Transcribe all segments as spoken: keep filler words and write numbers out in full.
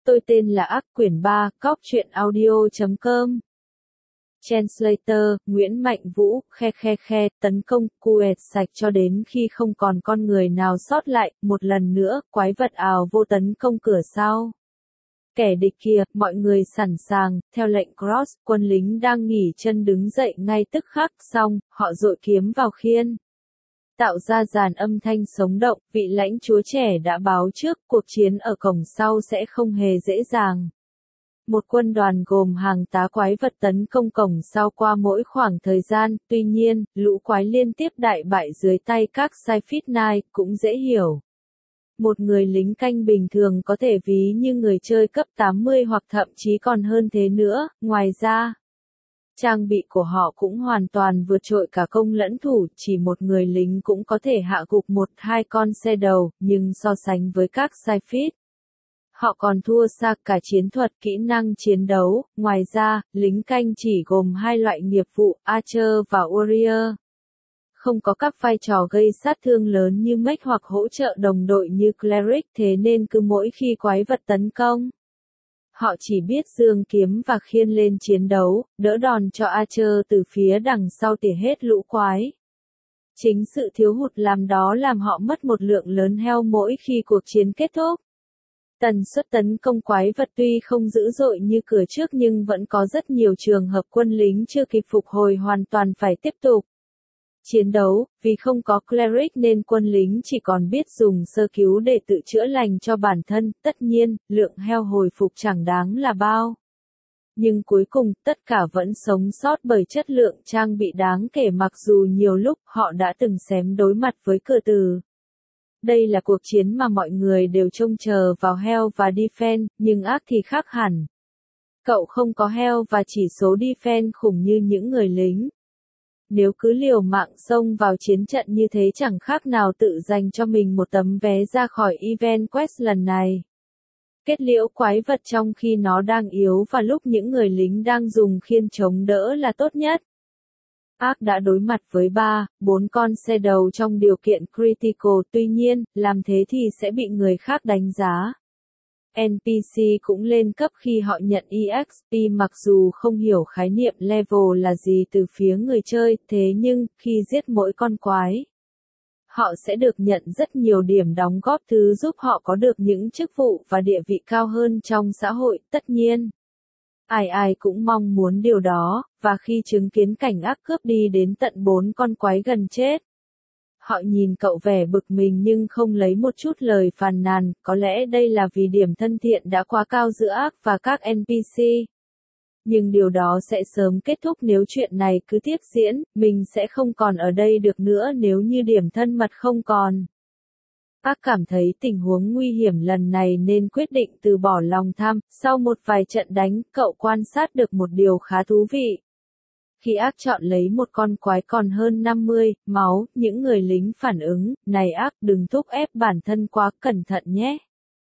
Tôi tên là Ác, quyển ba, cóc truyện audio chấm com. Translator, Nguyễn Mạnh Vũ, khe khe khe, tấn công, quẹt sạch cho đến khi không còn con người nào sót lại, một lần nữa, quái vật ào vô tấn công cửa sau. Kẻ địch kia, mọi người sẵn sàng, theo lệnh Cross, quân lính đang nghỉ chân đứng dậy ngay tức khắc, xong, họ dội kiếm vào khiên. Tạo ra dàn âm thanh sống động, vị lãnh chúa trẻ đã báo trước, cuộc chiến ở cổng sau sẽ không hề dễ dàng. Một quân đoàn gồm hàng tá quái vật tấn công cổng sau qua mỗi khoảng thời gian, tuy nhiên, lũ quái liên tiếp đại bại dưới tay các Scythe Knight, cũng dễ hiểu. Một người lính canh bình thường có thể ví như người chơi cấp tám mươi hoặc thậm chí còn hơn thế nữa, ngoài ra, trang bị của họ cũng hoàn toàn vượt trội cả công lẫn thủ, chỉ một người lính cũng có thể hạ gục một hai con xe đầu, nhưng so sánh với các Scythe, họ còn thua xa cả chiến thuật kỹ năng chiến đấu. Ngoài ra, lính canh chỉ gồm hai loại nghiệp vụ, Archer và Warrior. Không có các vai trò gây sát thương lớn như mech hoặc hỗ trợ đồng đội như Cleric, thế nên cứ mỗi khi quái vật tấn công, họ chỉ biết giương kiếm và khiên lên chiến đấu, đỡ đòn cho Archer từ phía đằng sau tỉa hết lũ quái. Chính sự thiếu hụt làm đó làm họ mất một lượng lớn health mỗi khi cuộc chiến kết thúc. Tần suất tấn công quái vật tuy không dữ dội như cửa trước nhưng vẫn có rất nhiều trường hợp quân lính chưa kịp phục hồi hoàn toàn phải tiếp tục chiến đấu. Vì không có Cleric nên quân lính chỉ còn biết dùng sơ cứu để tự chữa lành cho bản thân, tất nhiên, lượng health hồi phục chẳng đáng là bao. Nhưng cuối cùng, tất cả vẫn sống sót bởi chất lượng trang bị đáng kể mặc dù nhiều lúc họ đã từng xém đối mặt với cửa tử. Đây là cuộc chiến mà mọi người đều trông chờ vào health và defense, nhưng Ác thì khác hẳn. Cậu không có health và chỉ số defense khủng như những người lính. Nếu cứ liều mạng xông vào chiến trận như thế chẳng khác nào tự dành cho mình một tấm vé ra khỏi event quest lần này. Kết liễu quái vật trong khi nó đang yếu và lúc những người lính đang dùng khiên chống đỡ là tốt nhất. Ác đã đối mặt với ba, bốn con xe đầu trong điều kiện critical, tuy nhiên, làm thế thì sẽ bị người khác đánh giá. en pê xê cũng lên cấp khi họ nhận e ích pê mặc dù không hiểu khái niệm level là gì từ phía người chơi, thế nhưng, khi giết mỗi con quái, họ sẽ được nhận rất nhiều điểm đóng góp thứ giúp họ có được những chức vụ và địa vị cao hơn trong xã hội, tất nhiên. Ai ai cũng mong muốn điều đó, và khi chứng kiến cảnh Ác cướp đi đến tận bốn con quái gần chết, họ nhìn cậu vẻ bực mình nhưng không lấy một chút lời phàn nàn, có lẽ đây là vì điểm thân thiện đã quá cao giữa Ác và các en pê xê. Nhưng điều đó sẽ sớm kết thúc nếu chuyện này cứ tiếp diễn, mình sẽ không còn ở đây được nữa nếu như điểm thân mật không còn. Ác cảm thấy tình huống nguy hiểm lần này nên quyết định từ bỏ lòng tham, sau một vài trận đánh, cậu quan sát được một điều khá thú vị. Khi Ác chọn lấy một con quái còn hơn năm mươi, máu, những người lính phản ứng, này Ác đừng thúc ép bản thân quá cẩn thận nhé.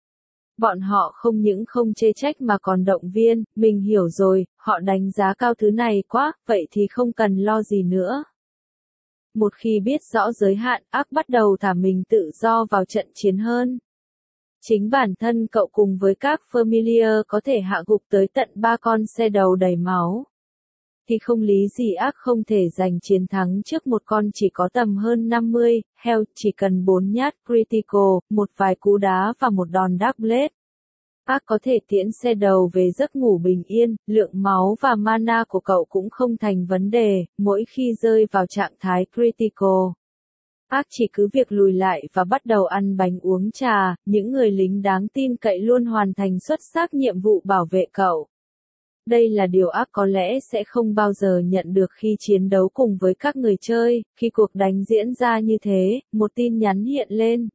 Bọn họ không những không chê trách mà còn động viên, mình hiểu rồi, họ đánh giá cao thứ này quá, vậy thì không cần lo gì nữa. Một khi biết rõ giới hạn, Ác bắt đầu thả mình tự do vào trận chiến hơn. Chính bản thân cậu cùng với các familiar có thể hạ gục tới tận ba con xe đầu đầy máu. Thì không lý gì Ác không thể giành chiến thắng trước một con chỉ có tầm hơn năm mươi, health chỉ cần bốn nhát critical, một vài cú đá và một đòn dark blade. Ác có thể tiễn xe đầu về giấc ngủ bình yên, lượng máu và mana của cậu cũng không thành vấn đề, mỗi khi rơi vào trạng thái critical. Ác chỉ cứ việc lùi lại và bắt đầu ăn bánh uống trà, những người lính đáng tin cậy luôn hoàn thành xuất sắc nhiệm vụ bảo vệ cậu. Đây là điều Ác có lẽ sẽ không bao giờ nhận được khi chiến đấu cùng với các người chơi, khi cuộc đánh diễn ra như thế, một tin nhắn hiện lên.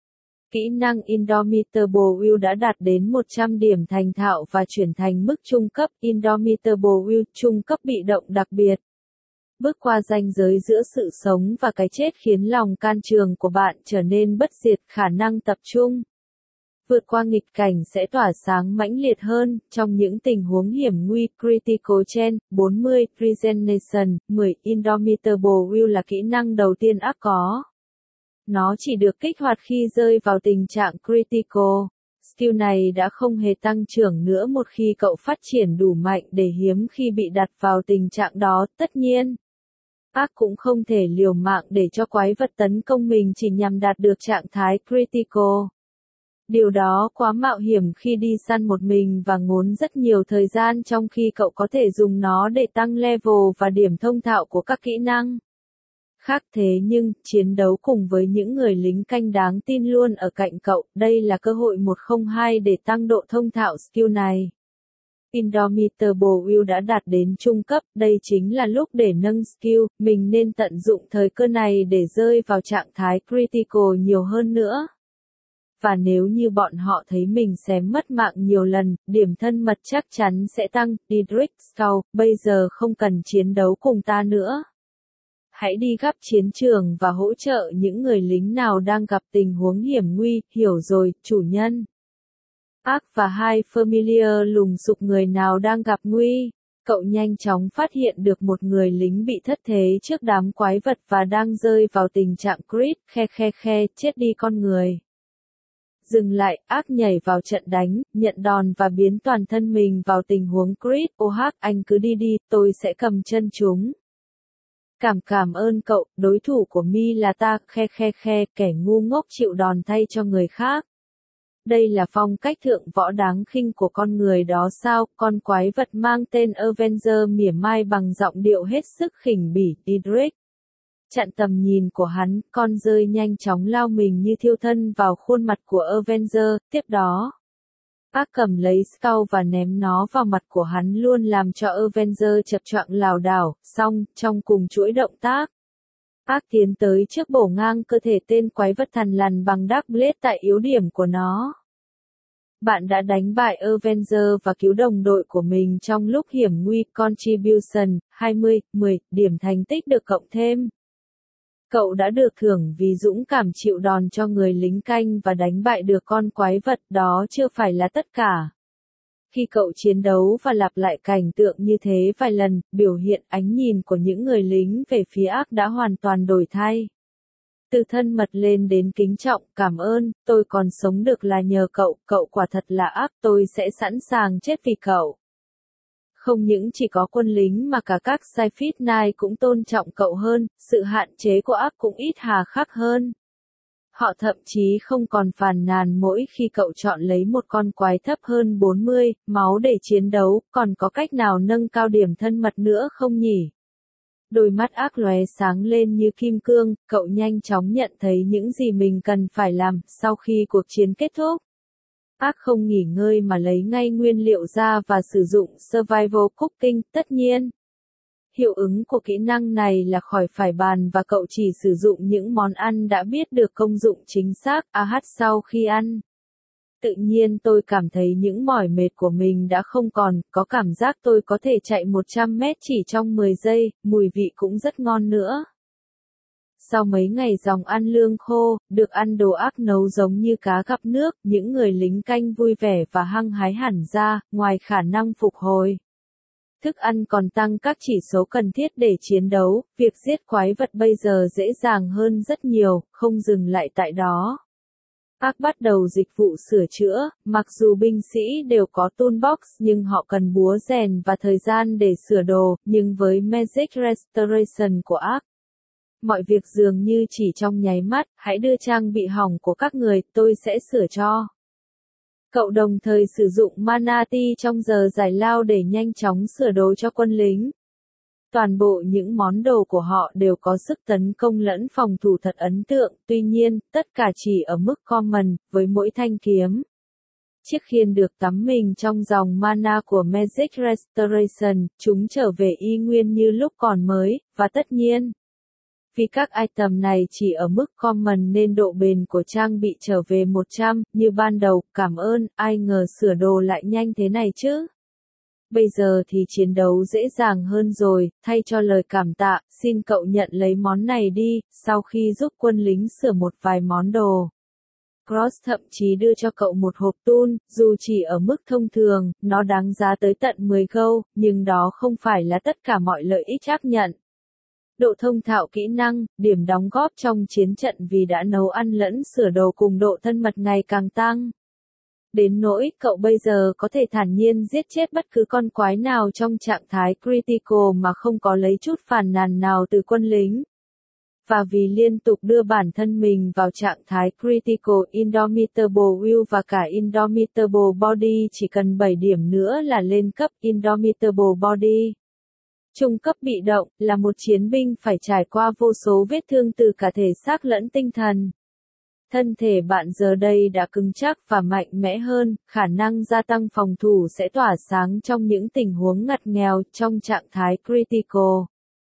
Kỹ năng Indomitable Will đã đạt đến một trăm điểm thành thạo và chuyển thành mức trung cấp. Indomitable Will trung cấp bị động đặc biệt. Bước qua ranh giới giữa sự sống và cái chết khiến lòng can trường của bạn trở nên bất diệt, khả năng tập trung vượt qua nghịch cảnh sẽ tỏa sáng mãnh liệt hơn trong những tình huống hiểm nguy. Critical Chance bốn mươi, Regeneration mười. Indomitable Will là kỹ năng đầu tiên Ác có. Nó chỉ được kích hoạt khi rơi vào tình trạng critical. Skill này đã không hề tăng trưởng nữa một khi cậu phát triển đủ mạnh để hiếm khi bị đặt vào tình trạng đó, tất nhiên. Ác cũng không thể liều mạng để cho quái vật tấn công mình chỉ nhằm đạt được trạng thái critical. Điều đó quá mạo hiểm khi đi săn một mình và ngốn rất nhiều thời gian trong khi cậu có thể dùng nó để tăng level và điểm thông thạo của các kỹ năng. Khác thế nhưng, chiến đấu cùng với những người lính canh đáng tin luôn ở cạnh cậu, đây là cơ hội một không hai để tăng độ thông thạo skill này. Indomitable Will đã đạt đến trung cấp, đây chính là lúc để nâng skill, mình nên tận dụng thời cơ này để rơi vào trạng thái critical nhiều hơn nữa. Và nếu như bọn họ thấy mình xém mất mạng nhiều lần, điểm thân mật chắc chắn sẽ tăng. Didrik Skull, bây giờ không cần chiến đấu cùng ta nữa. Hãy đi gắp chiến trường và hỗ trợ những người lính nào đang gặp tình huống hiểm nguy, hiểu rồi, chủ nhân. Ác và hai Familiar lùng sục người nào đang gặp nguy. Cậu nhanh chóng phát hiện được một người lính bị thất thế trước đám quái vật và đang rơi vào tình trạng crit, khe khe khe, chết đi con người. Dừng lại, Ác nhảy vào trận đánh, nhận đòn và biến toàn thân mình vào tình huống crit. Ô hắc, anh cứ đi đi, tôi sẽ cầm chân chúng. Cảm cảm ơn cậu, đối thủ của mi là ta, khe khe khe, kẻ ngu ngốc chịu đòn thay cho người khác. Đây là phong cách thượng võ đáng khinh của con người đó sao, con quái vật mang tên Avenger mỉa mai bằng giọng điệu hết sức khỉnh bỉ. Didrik. Chặn tầm nhìn của hắn, con rơi nhanh chóng lao mình như thiêu thân vào khuôn mặt của Avenger, tiếp đó. Ác cầm lấy Skull và ném nó vào mặt của hắn luôn làm cho Avenger chập choạng lảo đảo, xong, trong cùng chuỗi động tác. Ác tiến tới trước bổ ngang cơ thể tên quái vật thằn lằn bằng Dark Blade tại yếu điểm của nó. Bạn đã đánh bại Avenger và cứu đồng đội của mình trong lúc hiểm nguy. Contribution, hai mươi, mười, điểm thành tích được cộng thêm. Cậu đã được thưởng vì dũng cảm chịu đòn cho người lính canh và đánh bại được con quái vật, đó chưa phải là tất cả. Khi cậu chiến đấu và lặp lại cảnh tượng như thế vài lần, biểu hiện ánh nhìn của những người lính về phía Ác đã hoàn toàn đổi thay. Từ thân mật lên đến kính trọng, cảm ơn, tôi còn sống được là nhờ cậu, cậu quả thật là Ác, tôi sẽ sẵn sàng chết vì cậu. Không những chỉ có quân lính mà cả các Sci-Fit Knight cũng tôn trọng cậu hơn, sự hạn chế của Ác cũng ít hà khắc hơn. Họ thậm chí không còn phàn nàn mỗi khi cậu chọn lấy một con quái thấp hơn bốn mươi, máu để chiến đấu, còn có cách nào nâng cao điểm thân mật nữa không nhỉ? Đôi mắt Ác lóe sáng lên như kim cương, cậu nhanh chóng nhận thấy những gì mình cần phải làm, sau khi cuộc chiến kết thúc. Ác không nghỉ ngơi mà lấy ngay nguyên liệu ra và sử dụng Survival Cooking, tất nhiên. Hiệu ứng của kỹ năng này là khỏi phải bàn và cậu chỉ sử dụng những món ăn đã biết được công dụng chính xác, ah sau khi ăn. Tự nhiên tôi cảm thấy những mỏi mệt của mình đã không còn, có cảm giác tôi có thể chạy một trăm mét chỉ trong mười giây, mùi vị cũng rất ngon nữa. Sau mấy ngày dòng ăn lương khô, được ăn đồ Ác nấu giống như cá gặp nước, những người lính canh vui vẻ và hăng hái hẳn ra, ngoài khả năng phục hồi. Thức ăn còn tăng các chỉ số cần thiết để chiến đấu, việc giết quái vật bây giờ dễ dàng hơn rất nhiều, không dừng lại tại đó. Ác bắt đầu dịch vụ sửa chữa, mặc dù binh sĩ đều có toolbox nhưng họ cần búa rèn và thời gian để sửa đồ, nhưng với Magic Restoration của Ác, mọi việc dường như chỉ trong nháy mắt, hãy đưa trang bị hỏng của các người, tôi sẽ sửa cho. Cậu đồng thời sử dụng Mana Tea trong giờ giải lao để nhanh chóng sửa đồ cho quân lính. Toàn bộ những món đồ của họ đều có sức tấn công lẫn phòng thủ thật ấn tượng, tuy nhiên, tất cả chỉ ở mức common, với mỗi thanh kiếm. Chiếc khiên được tắm mình trong dòng mana của Magic Restoration, chúng trở về y nguyên như lúc còn mới, và tất nhiên, vì các item này chỉ ở mức common nên độ bền của trang bị trở về một trăm, như ban đầu, cảm ơn, ai ngờ sửa đồ lại nhanh thế này chứ. Bây giờ thì chiến đấu dễ dàng hơn rồi, thay cho lời cảm tạ, xin cậu nhận lấy món này đi, sau khi giúp quân lính sửa một vài món đồ. Cross thậm chí đưa cho cậu một hộp tool, dù chỉ ở mức thông thường, nó đáng giá tới tận mười gold, nhưng đó không phải là tất cả mọi lợi ích chấp nhận. Độ thông thạo kỹ năng, điểm đóng góp trong chiến trận vì đã nấu ăn lẫn sửa đồ cùng độ thân mật ngày càng tăng. Đến nỗi cậu bây giờ có thể thản nhiên giết chết bất cứ con quái nào trong trạng thái critical mà không có lấy chút phàn nàn nào từ quân lính. Và vì liên tục đưa bản thân mình vào trạng thái critical Indomitable Will và cả Indomitable Body chỉ cần bảy điểm nữa là lên cấp Indomitable Body. Trung cấp bị động là một chiến binh phải trải qua vô số vết thương từ cả thể xác lẫn tinh thần. Thân thể bạn giờ đây đã cứng chắc và mạnh mẽ hơn, khả năng gia tăng phòng thủ sẽ tỏa sáng trong những tình huống ngặt nghèo trong trạng thái critical.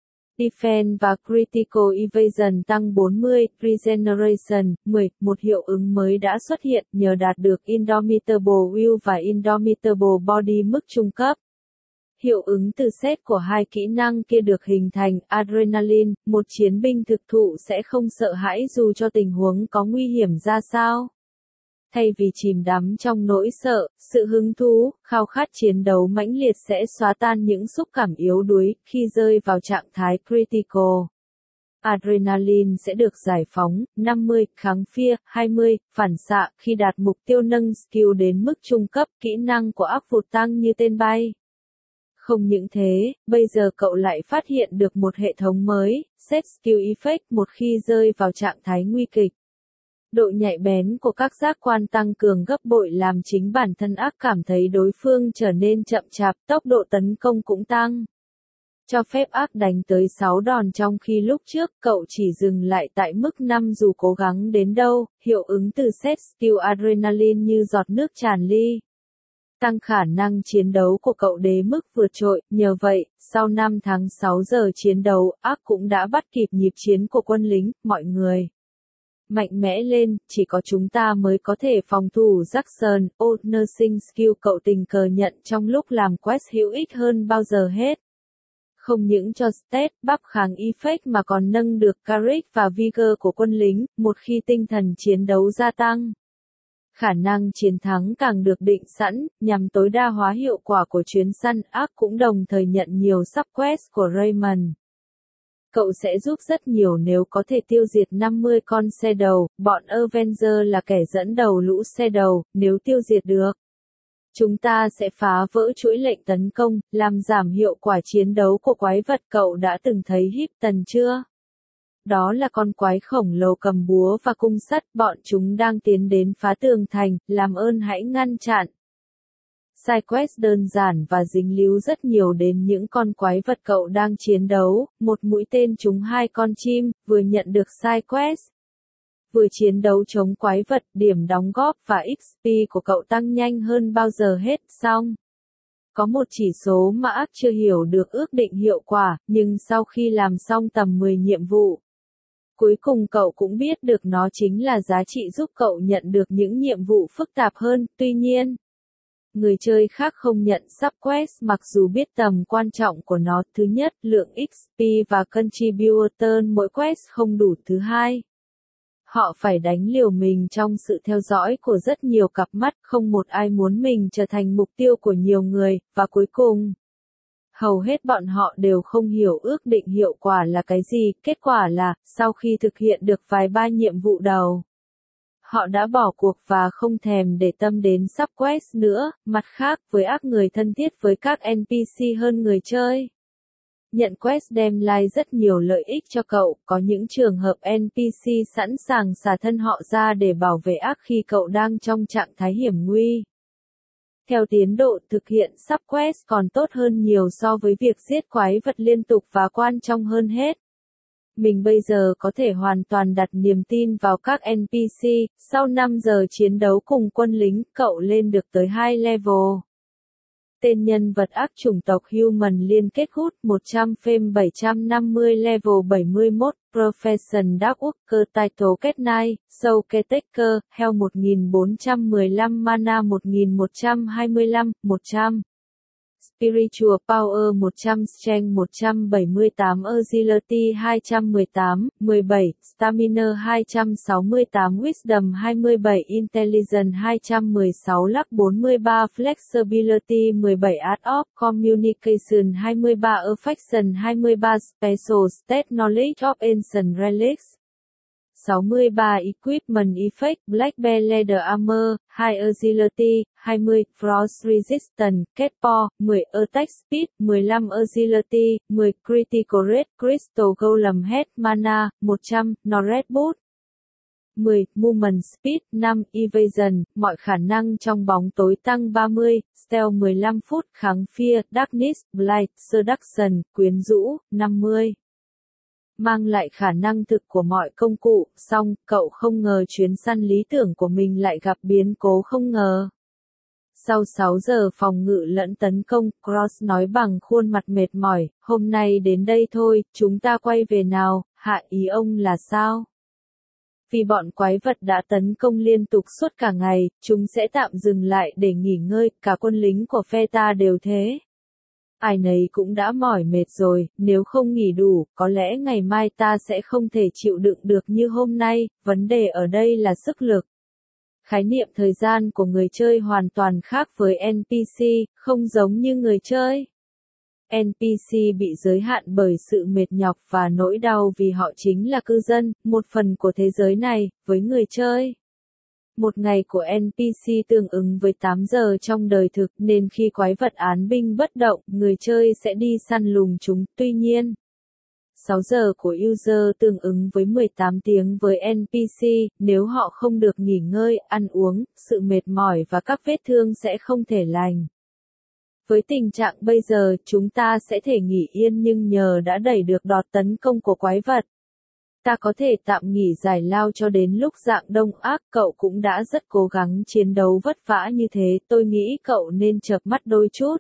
Defense và Critical Evasion tăng bốn mươi, Regeneration, mười, một hiệu ứng mới đã xuất hiện nhờ đạt được Indomitable Will và Indomitable Body mức trung cấp. Hiệu ứng từ set của hai kỹ năng kia được hình thành, Adrenaline, một chiến binh thực thụ sẽ không sợ hãi dù cho tình huống có nguy hiểm ra sao. Thay vì chìm đắm trong nỗi sợ, sự hứng thú, khao khát chiến đấu mãnh liệt sẽ xóa tan những xúc cảm yếu đuối khi rơi vào trạng thái critical. Adrenaline sẽ được giải phóng, năm mươi, kháng fear, hai mươi, phản xạ, khi đạt mục tiêu nâng skill đến mức trung cấp, kỹ năng của ác vụt tăng như tên bay. Không những thế, bây giờ cậu lại phát hiện được một hệ thống mới, Set Skill Effect một khi rơi vào trạng thái nguy kịch. Độ nhạy bén của các giác quan tăng cường gấp bội làm chính bản thân ác cảm thấy đối phương trở nên chậm chạp, tốc độ tấn công cũng tăng. Cho phép ác đánh tới sáu đòn trong khi lúc trước cậu chỉ dừng lại tại mức năm dù cố gắng đến đâu, hiệu ứng từ Set Skill Adrenaline như giọt nước tràn ly. Tăng khả năng chiến đấu của cậu đến mức vượt trội, nhờ vậy, sau năm tháng sáu giờ chiến đấu, ác cũng đã bắt kịp nhịp chiến của quân lính, mọi người. Mạnh mẽ lên, chỉ có chúng ta mới có thể phòng thủ Jackson, Old Nursing Skill cậu tình cờ nhận trong lúc làm quest hữu ích hơn bao giờ hết. Không những cho stat, bắp kháng effect mà còn nâng được courage và vigor của quân lính, một khi tinh thần chiến đấu gia tăng. Khả năng chiến thắng càng được định sẵn, nhằm tối đa hóa hiệu quả của chuyến săn ác cũng đồng thời nhận nhiều subquest của Raymond. Cậu sẽ giúp rất nhiều nếu có thể tiêu diệt năm mươi con xe đầu, bọn Avenger là kẻ dẫn đầu lũ xe đầu, nếu tiêu diệt được. Chúng ta sẽ phá vỡ chuỗi lệnh tấn công, làm giảm hiệu quả chiến đấu của quái vật cậu đã từng thấy Hypton chưa? Đó là con quái khổng lồ cầm búa và cung sắt, bọn chúng đang tiến đến phá tường thành, làm ơn hãy ngăn chặn. Side quest đơn giản và dính líu rất nhiều đến những con quái vật cậu đang chiến đấu, một mũi tên trúng hai con chim, vừa nhận được side quest. Vừa chiến đấu chống quái vật, điểm đóng góp và ích pê của cậu tăng nhanh hơn bao giờ hết, xong. Có một chỉ số mà ác chưa hiểu được ước định hiệu quả, nhưng sau khi làm xong tầm mười nhiệm vụ, cuối cùng cậu cũng biết được nó chính là giá trị giúp cậu nhận được những nhiệm vụ phức tạp hơn, tuy nhiên. Người chơi khác không nhận subquest mặc dù biết tầm quan trọng của nó. Thứ nhất, lượng ích pê và contributor mỗi quest không đủ. Thứ hai, họ phải đánh liều mình trong sự theo dõi của rất nhiều cặp mắt, không một ai muốn mình trở thành mục tiêu của nhiều người, và cuối cùng, hầu hết bọn họ đều không hiểu ước định hiệu quả là cái gì. Kết quả là, sau khi thực hiện được vài ba nhiệm vụ đầu, họ đã bỏ cuộc và không thèm để tâm đến subquest nữa. Mặt khác, với ác người thân thiết với các en pê xê hơn người chơi. Nhận quest đem lại rất nhiều lợi ích cho cậu, có những trường hợp en pê xê sẵn sàng xả thân họ ra để bảo vệ ác khi cậu đang trong trạng thái hiểm nguy. Theo tiến độ thực hiện subquest còn tốt hơn nhiều so với việc giết quái vật liên tục và quan trọng hơn hết. Mình bây giờ có thể hoàn toàn đặt niềm tin vào các en pê xê, sau năm giờ chiến đấu cùng quân lính, cậu lên được tới hai level. Tên nhân vật ác chủng tộc Human liên kết hút một trăm phim bảy trăm năm mươi level bảy mươi mốt, Profession Dark Worker Title Kết Nai, Soul Caretaker, Hell một nghìn bốn trăm mười lăm Mana một nghìn một trăm hai mươi lăm, một trăm. Spiritual Power một trăm, Strength một trăm bảy mươi tám, Agility hai trăm mười tám, mười bảy, Stamina hai trăm sáu mươi tám, Wisdom hai mươi bảy, Intelligence hai trăm mười sáu, Luck bốn mươi ba, Flexibility mười bảy, Art of Communication hai mươi ba, Affection hai mươi ba, Special State Knowledge of Ancient Relics. sáu mươi ba Equipment Effect Black Bear Leather Armor, hai Agility, hai mươi Frost Resistant, Catpaw, mười Attack Speed, mười lăm Agility, mười Critical Rate, Crystal Golem Head Mana, một trăm, Norred Boot. mười Movement Speed, năm Evasion, mọi khả năng trong bóng tối tăng ba mươi, Stealth mười lăm phút, kháng fear, Darkness, Blight, Seduction, quyến rũ, năm mươi. Mang lại khả năng thực của mọi công cụ, song, cậu không ngờ chuyến săn lý tưởng của mình lại gặp biến cố không ngờ. Sau sáu giờ phòng ngự lẫn tấn công, Cross nói bằng khuôn mặt mệt mỏi, hôm nay đến đây thôi, chúng ta quay về nào, hạ ý ông là sao? Vì bọn quái vật đã tấn công liên tục suốt cả ngày, chúng sẽ tạm dừng lại để nghỉ ngơi, cả quân lính của phe ta đều thế. Ai nấy cũng đã mỏi mệt rồi, nếu không nghỉ đủ, có lẽ ngày mai ta sẽ không thể chịu đựng được như hôm nay, vấn đề ở đây là sức lực. Khái niệm thời gian của người chơi hoàn toàn khác với en pê xê, không giống như người chơi. en pê xê bị giới hạn bởi sự mệt nhọc và nỗi đau vì họ chính là cư dân, một phần của thế giới này, với người chơi. Một ngày của en pê xê tương ứng với tám giờ trong đời thực nên khi quái vật án binh bất động, người chơi sẽ đi săn lùng chúng, tuy nhiên. sáu giờ của user tương ứng với mười tám tiếng với en pê xê, nếu họ không được nghỉ ngơi, ăn uống, sự mệt mỏi và các vết thương sẽ không thể lành. Với tình trạng bây giờ, chúng ta sẽ thể nghỉ yên nhưng nhờ đã đẩy được đọt tấn công của quái vật. Ta có thể tạm nghỉ giải lao cho đến lúc dạng đông ác, cậu cũng đã rất cố gắng chiến đấu vất vả như thế, tôi nghĩ cậu nên chợp mắt đôi chút.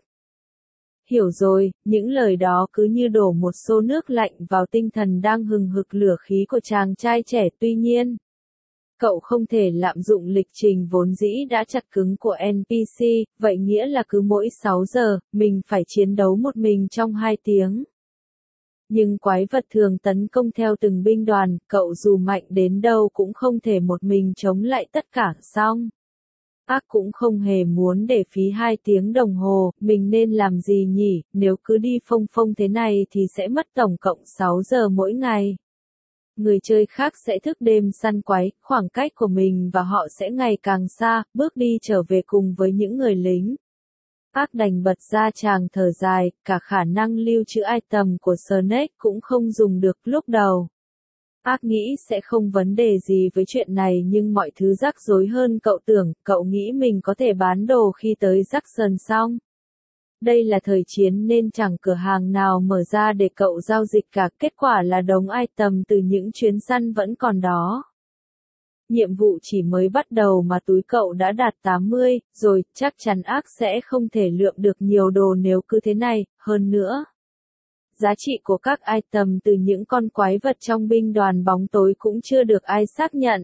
Hiểu rồi, những lời đó cứ như đổ một xô nước lạnh vào tinh thần đang hừng hực lửa khí của chàng trai trẻ, tuy nhiên. Cậu không thể lạm dụng lịch trình vốn dĩ đã chặt cứng của en pê xê, vậy nghĩa là cứ mỗi sáu giờ, mình phải chiến đấu một mình trong hai tiếng. Nhưng quái vật thường tấn công theo từng binh đoàn, cậu dù mạnh đến đâu cũng không thể một mình chống lại tất cả, xong. Ác cũng không hề muốn để phí hai tiếng đồng hồ, mình nên làm gì nhỉ, nếu cứ đi phông phông thế này thì sẽ mất tổng cộng sáu giờ mỗi ngày. Người chơi khác sẽ thức đêm săn quái, khoảng cách của mình và họ sẽ ngày càng xa, bước đi trở về cùng với những người lính. Ác đành bật ra tràng thở dài, cả khả năng lưu trữ item của Snake cũng không dùng được lúc đầu. Ác nghĩ sẽ không vấn đề gì với chuyện này nhưng mọi thứ rắc rối hơn cậu tưởng, cậu nghĩ mình có thể bán đồ khi tới Jackson xong. Đây là thời chiến nên chẳng cửa hàng nào mở ra để cậu giao dịch cả, kết quả là đống item từ những chuyến săn vẫn còn đó. Nhiệm vụ chỉ mới bắt đầu mà túi cậu đã đạt tám mươi, rồi, chắc chắn ác sẽ không thể lượm được nhiều đồ nếu cứ thế này, hơn nữa. Giá trị của các item từ những con quái vật trong binh đoàn bóng tối cũng chưa được ai xác nhận.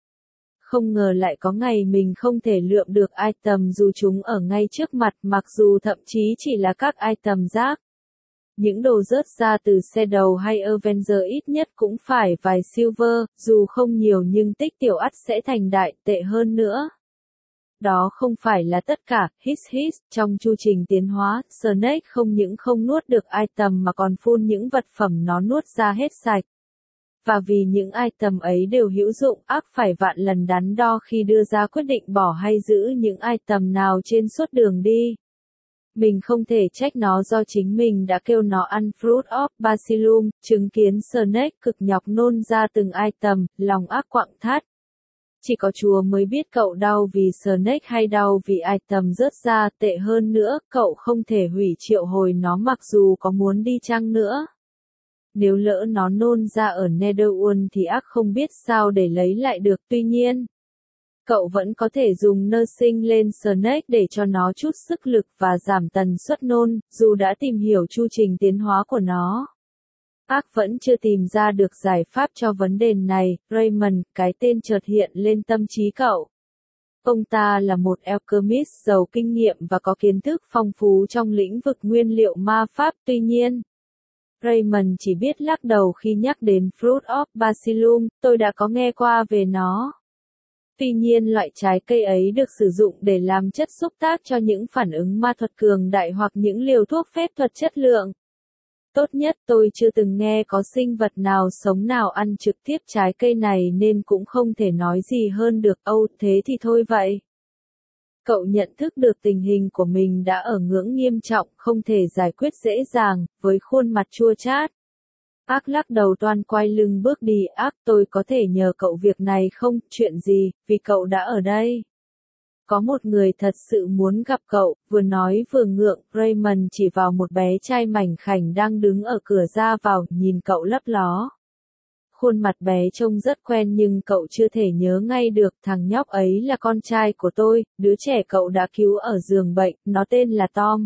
Không ngờ lại có ngày mình không thể lượm được item dù chúng ở ngay trước mặt, mặc dù thậm chí chỉ là các item rác. Những đồ rớt ra từ xe đầu hay Avenger ít nhất cũng phải vài silver, dù không nhiều nhưng tích tiểu ắt sẽ thành đại, tệ hơn nữa. Đó không phải là tất cả, hít hít, trong chu trình tiến hóa, Snake không những không nuốt được item mà còn phun những vật phẩm nó nuốt ra hết sạch. Và vì những item ấy đều hữu dụng, ác phải vạn lần đắn đo khi đưa ra quyết định bỏ hay giữ những item nào trên suốt đường đi. Mình không thể trách nó do chính mình đã kêu nó ăn Fruit of Basilism, chứng kiến Snake cực nhọc nôn ra từng item, lòng ác quặn thắt. Chỉ có Chúa mới biết cậu đau vì Snake hay đau vì item rớt ra, tệ hơn nữa, cậu không thể hủy triệu hồi nó mặc dù có muốn đi chăng nữa. Nếu lỡ nó nôn ra ở Netherworld thì ác không biết sao để lấy lại được, tuy nhiên. Cậu vẫn có thể dùng nursing lên Snake để cho nó chút sức lực và giảm tần suất nôn, dù đã tìm hiểu chu trình tiến hóa của nó. Ác vẫn chưa tìm ra được giải pháp cho vấn đề này, Raymond, cái tên chợt hiện lên tâm trí cậu. Ông ta là một alchemist giàu kinh nghiệm và có kiến thức phong phú trong lĩnh vực nguyên liệu ma pháp, tuy nhiên. Raymond chỉ biết lắc đầu khi nhắc đến Fruit of Basilism, tôi đã có nghe qua về nó. Tuy nhiên loại trái cây ấy được sử dụng để làm chất xúc tác cho những phản ứng ma thuật cường đại hoặc những liều thuốc phép thuật chất lượng. Tốt nhất tôi chưa từng nghe có sinh vật nào sống nào ăn trực tiếp trái cây này nên cũng không thể nói gì hơn được. Âu, thế thì thôi vậy. Cậu nhận thức được tình hình của mình đã ở ngưỡng nghiêm trọng, không thể giải quyết dễ dàng, với khuôn mặt chua chát. Ác lắc đầu toan quay lưng bước đi. Ác, tôi có thể nhờ cậu việc này không? Chuyện gì, vì cậu đã ở đây. Có một người thật sự muốn gặp cậu, vừa nói vừa ngượng. Raymond chỉ vào một bé trai mảnh khảnh đang đứng ở cửa ra vào, nhìn cậu lấp ló. Khuôn mặt bé trông rất quen nhưng cậu chưa thể nhớ ngay được. Thằng nhóc ấy là con trai của tôi, đứa trẻ cậu đã cứu ở giường bệnh, nó tên là Tom.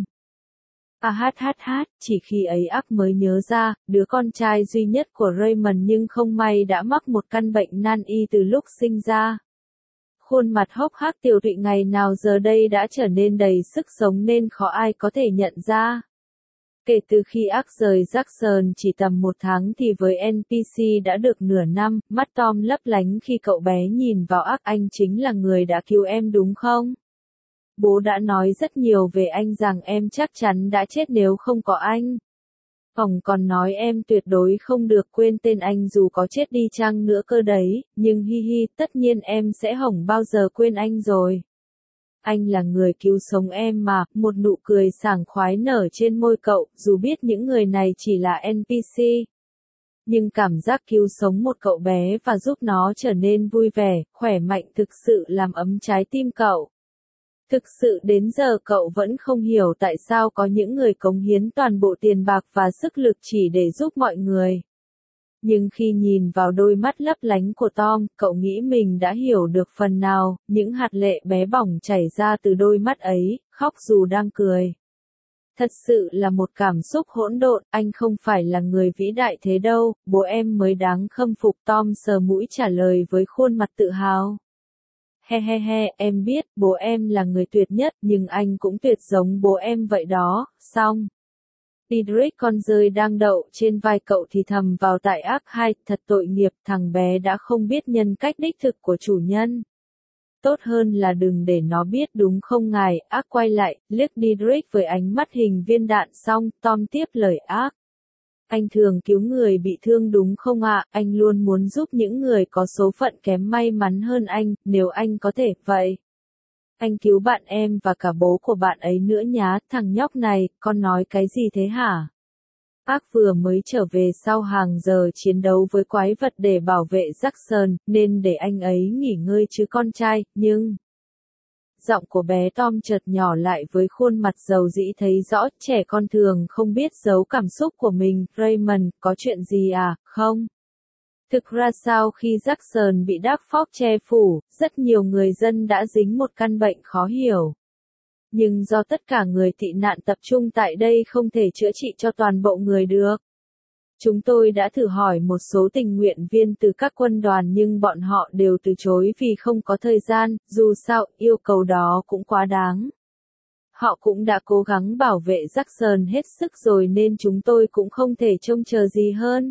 À hát hát hát, chỉ khi ấy Ác mới nhớ ra, đứa con trai duy nhất của Raymond nhưng không may đã mắc một căn bệnh nan y từ lúc sinh ra. Khuôn mặt hốc hác tiều tụy ngày nào giờ đây đã trở nên đầy sức sống nên khó ai có thể nhận ra. Kể từ khi Ác rời Jackson chỉ tầm một tháng thì với en pê xê đã được nửa năm, mắt Tom lấp lánh khi cậu bé nhìn vào Ác. Anh chính là người đã cứu em đúng không? Bố đã nói rất nhiều về anh rằng em chắc chắn đã chết nếu không có anh. Ông còn nói em tuyệt đối không được quên tên anh dù có chết đi chăng nữa cơ đấy, nhưng hi hi, tất nhiên em sẽ không bao giờ quên anh rồi. Anh là người cứu sống em mà. Một nụ cười sảng khoái nở trên môi cậu, dù biết những người này chỉ là en pê xê. Nhưng cảm giác cứu sống một cậu bé và giúp nó trở nên vui vẻ, khỏe mạnh thực sự làm ấm trái tim cậu. Thực sự đến giờ cậu vẫn không hiểu tại sao có những người cống hiến toàn bộ tiền bạc và sức lực chỉ để giúp mọi người. Nhưng khi nhìn vào đôi mắt lấp lánh của Tom, cậu nghĩ mình đã hiểu được phần nào, những hạt lệ bé bỏng chảy ra từ đôi mắt ấy, khóc dù đang cười. Thật sự là một cảm xúc hỗn độn, anh không phải là người vĩ đại thế đâu, bố em mới đáng khâm phục. Tom sờ mũi trả lời với khuôn mặt tự hào. He he he, em biết, bố em là người tuyệt nhất, nhưng anh cũng tuyệt giống bố em vậy đó. Xong. Didrik con dơi đang đậu trên vai cậu thì thầm vào tại Ác. Hai, thật tội nghiệp, thằng bé đã không biết nhân cách đích thực của chủ nhân. Tốt hơn là đừng để nó biết đúng không ngài? Ác quay lại, liếc Didrik với ánh mắt hình viên đạn. Xong, Tom tiếp lời Ác. Anh thường cứu người bị thương đúng không ạ? Anh luôn muốn giúp những người có số phận kém may mắn hơn anh, nếu anh có thể, vậy. Anh cứu bạn em và cả bố của bạn ấy nữa nhá. Thằng nhóc này, con nói cái gì thế hả? Ác vừa mới trở về sau hàng giờ chiến đấu với quái vật để bảo vệ Jackson, nên để anh ấy nghỉ ngơi chứ con trai, nhưng... Giọng của bé Tom chợt nhỏ lại với khuôn mặt dầu dĩ thấy rõ, trẻ con thường không biết giấu cảm xúc của mình. Raymond, có chuyện gì à, không? Thực ra sau khi Jackson bị Dark Fog che phủ, rất nhiều người dân đã dính một căn bệnh khó hiểu. Nhưng do tất cả người tị nạn tập trung tại đây không thể chữa trị cho toàn bộ người được. Chúng tôi đã thử hỏi một số tình nguyện viên từ các quân đoàn nhưng bọn họ đều từ chối vì không có thời gian, dù sao, yêu cầu đó cũng quá đáng. Họ cũng đã cố gắng bảo vệ Jackson hết sức rồi nên chúng tôi cũng không thể trông chờ gì hơn.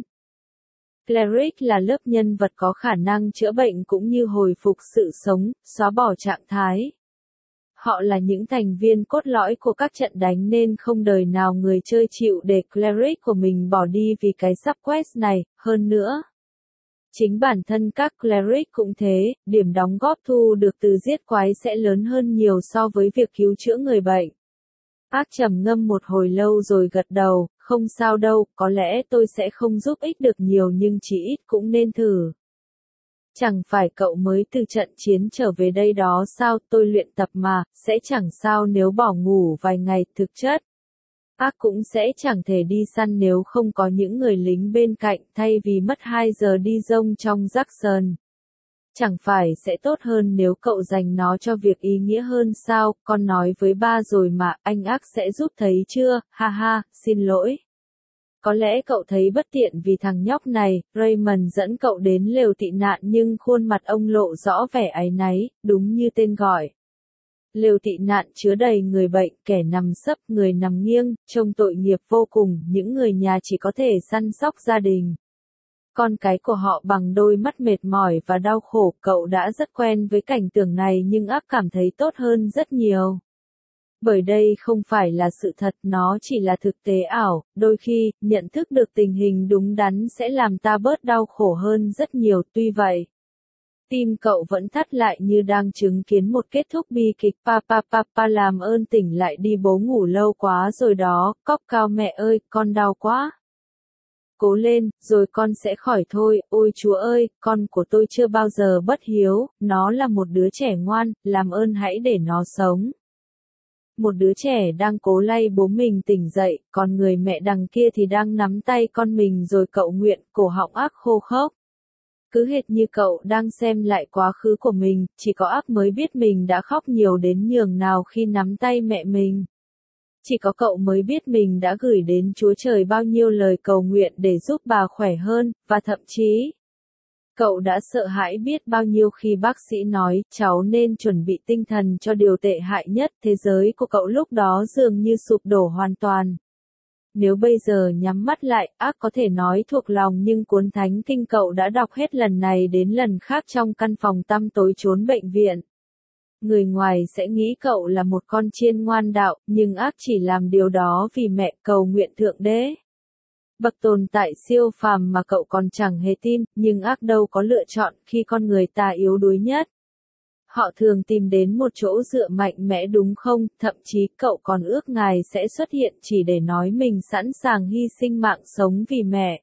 Cleric là lớp nhân vật có khả năng chữa bệnh cũng như hồi phục sự sống, xóa bỏ trạng thái. Họ là những thành viên cốt lõi của các trận đánh nên không đời nào người chơi chịu để Cleric của mình bỏ đi vì cái subquest này, hơn nữa. Chính bản thân các Cleric cũng thế, điểm đóng góp thu được từ giết quái sẽ lớn hơn nhiều so với việc cứu chữa người bệnh. Ác trầm ngâm một hồi lâu rồi gật đầu, không sao đâu, có lẽ tôi sẽ không giúp ích được nhiều nhưng chỉ ít cũng nên thử. Chẳng phải cậu mới từ trận chiến trở về đây đó sao, tôi luyện tập mà, sẽ chẳng sao nếu bỏ ngủ vài ngày. Thực chất, Ác cũng sẽ chẳng thể đi săn nếu không có những người lính bên cạnh, thay vì mất hai giờ đi rông trong Jackson. Chẳng phải sẽ tốt hơn nếu cậu dành nó cho việc ý nghĩa hơn sao, con nói với ba rồi mà, anh Ác sẽ giúp thấy chưa, ha ha, xin lỗi. Có lẽ cậu thấy bất tiện vì thằng nhóc này. Raymond dẫn cậu đến lều tị nạn nhưng khuôn mặt ông lộ rõ vẻ áy náy, đúng như tên gọi. Lều tị nạn chứa đầy người bệnh, kẻ nằm sấp, người nằm nghiêng, trông tội nghiệp vô cùng, những người nhà chỉ có thể săn sóc gia đình. Con cái của họ bằng đôi mắt mệt mỏi và đau khổ. Cậu đã rất quen với cảnh tượng này nhưng Ác cảm thấy tốt hơn rất nhiều. Bởi đây không phải là sự thật, nó chỉ là thực tế ảo, đôi khi, nhận thức được tình hình đúng đắn sẽ làm ta bớt đau khổ hơn rất nhiều, tuy vậy. Tim cậu vẫn thắt lại như đang chứng kiến một kết thúc bi kịch. Pa pa pa pa làm ơn tỉnh lại đi, bố ngủ lâu quá rồi đó, cóc cao mẹ ơi, con đau quá. Cố lên, rồi con sẽ khỏi thôi, ôi Chúa ơi, con của tôi chưa bao giờ bất hiếu, nó là một đứa trẻ ngoan, làm ơn hãy để nó sống. Một đứa trẻ đang cố lay bố mình tỉnh dậy, còn người mẹ đằng kia thì đang nắm tay con mình rồi cậu nguyện, cổ họng ác khô khốc. Cứ hệt như cậu đang xem lại quá khứ của mình, chỉ có ác mới biết mình đã khóc nhiều đến nhường nào khi nắm tay mẹ mình. Chỉ có cậu mới biết mình đã gửi đến Chúa Trời bao nhiêu lời cầu nguyện để giúp bà khỏe hơn, và thậm chí, cậu đã sợ hãi biết bao nhiêu khi bác sĩ nói, cháu nên chuẩn bị tinh thần cho điều tệ hại nhất. Thế giới của cậu lúc đó dường như sụp đổ hoàn toàn. Nếu bây giờ nhắm mắt lại, ác có thể nói thuộc lòng, nhưng cuốn thánh kinh cậu đã đọc hết lần này đến lần khác trong căn phòng tăm tối chốn bệnh viện. Người ngoài sẽ nghĩ cậu là một con chiên ngoan đạo, nhưng ác chỉ làm điều đó vì mẹ, cầu nguyện Thượng Đế. Bậc tồn tại siêu phàm mà cậu còn chẳng hề tin, nhưng ác đâu có lựa chọn khi con người ta yếu đuối nhất. Họ thường tìm đến một chỗ dựa mạnh mẽ đúng không, thậm chí cậu còn ước Ngài sẽ xuất hiện chỉ để nói mình sẵn sàng hy sinh mạng sống vì mẹ.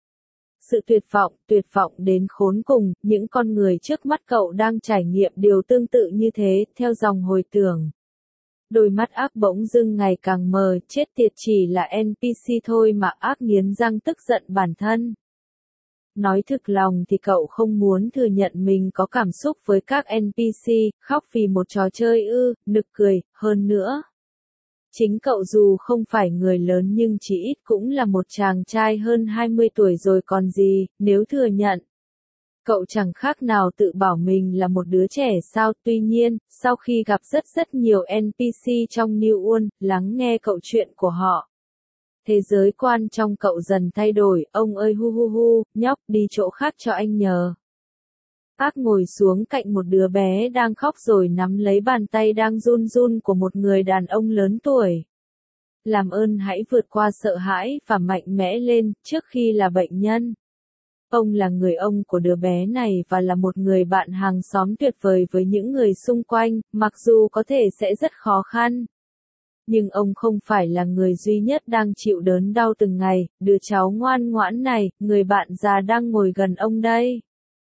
Sự tuyệt vọng, tuyệt vọng đến khốn cùng, những con người trước mắt cậu đang trải nghiệm điều tương tự như thế, theo dòng hồi tưởng. Đôi mắt ác bỗng dưng ngày càng mờ, chết tiệt, chỉ là en pê xê thôi mà, ác nghiến răng tức giận bản thân. Nói thực lòng thì cậu không muốn thừa nhận mình có cảm xúc với các en pê xê, khóc vì một trò chơi ư, nực cười, hơn nữa. Chính cậu dù không phải người lớn nhưng chỉ ít cũng là một chàng trai hơn hai mươi tuổi rồi còn gì, nếu thừa nhận. Cậu chẳng khác nào tự bảo mình là một đứa trẻ sao. Tuy nhiên, sau khi gặp rất rất nhiều en pê xê trong New World, lắng nghe câu chuyện của họ, thế giới quan trong cậu dần thay đổi. Ông ơi hu hu hu, nhóc, đi chỗ khác cho anh nhờ. Ác ngồi xuống cạnh một đứa bé đang khóc rồi nắm lấy bàn tay đang run run của một người đàn ông lớn tuổi. Làm ơn hãy vượt qua sợ hãi và mạnh mẽ lên, trước khi là bệnh nhân. Ông là người ông của đứa bé này và là một người bạn hàng xóm tuyệt vời với những người xung quanh, mặc dù có thể sẽ rất khó khăn. Nhưng ông không phải là người duy nhất đang chịu đớn đau từng ngày, đứa cháu ngoan ngoãn này, người bạn già đang ngồi gần ông đây.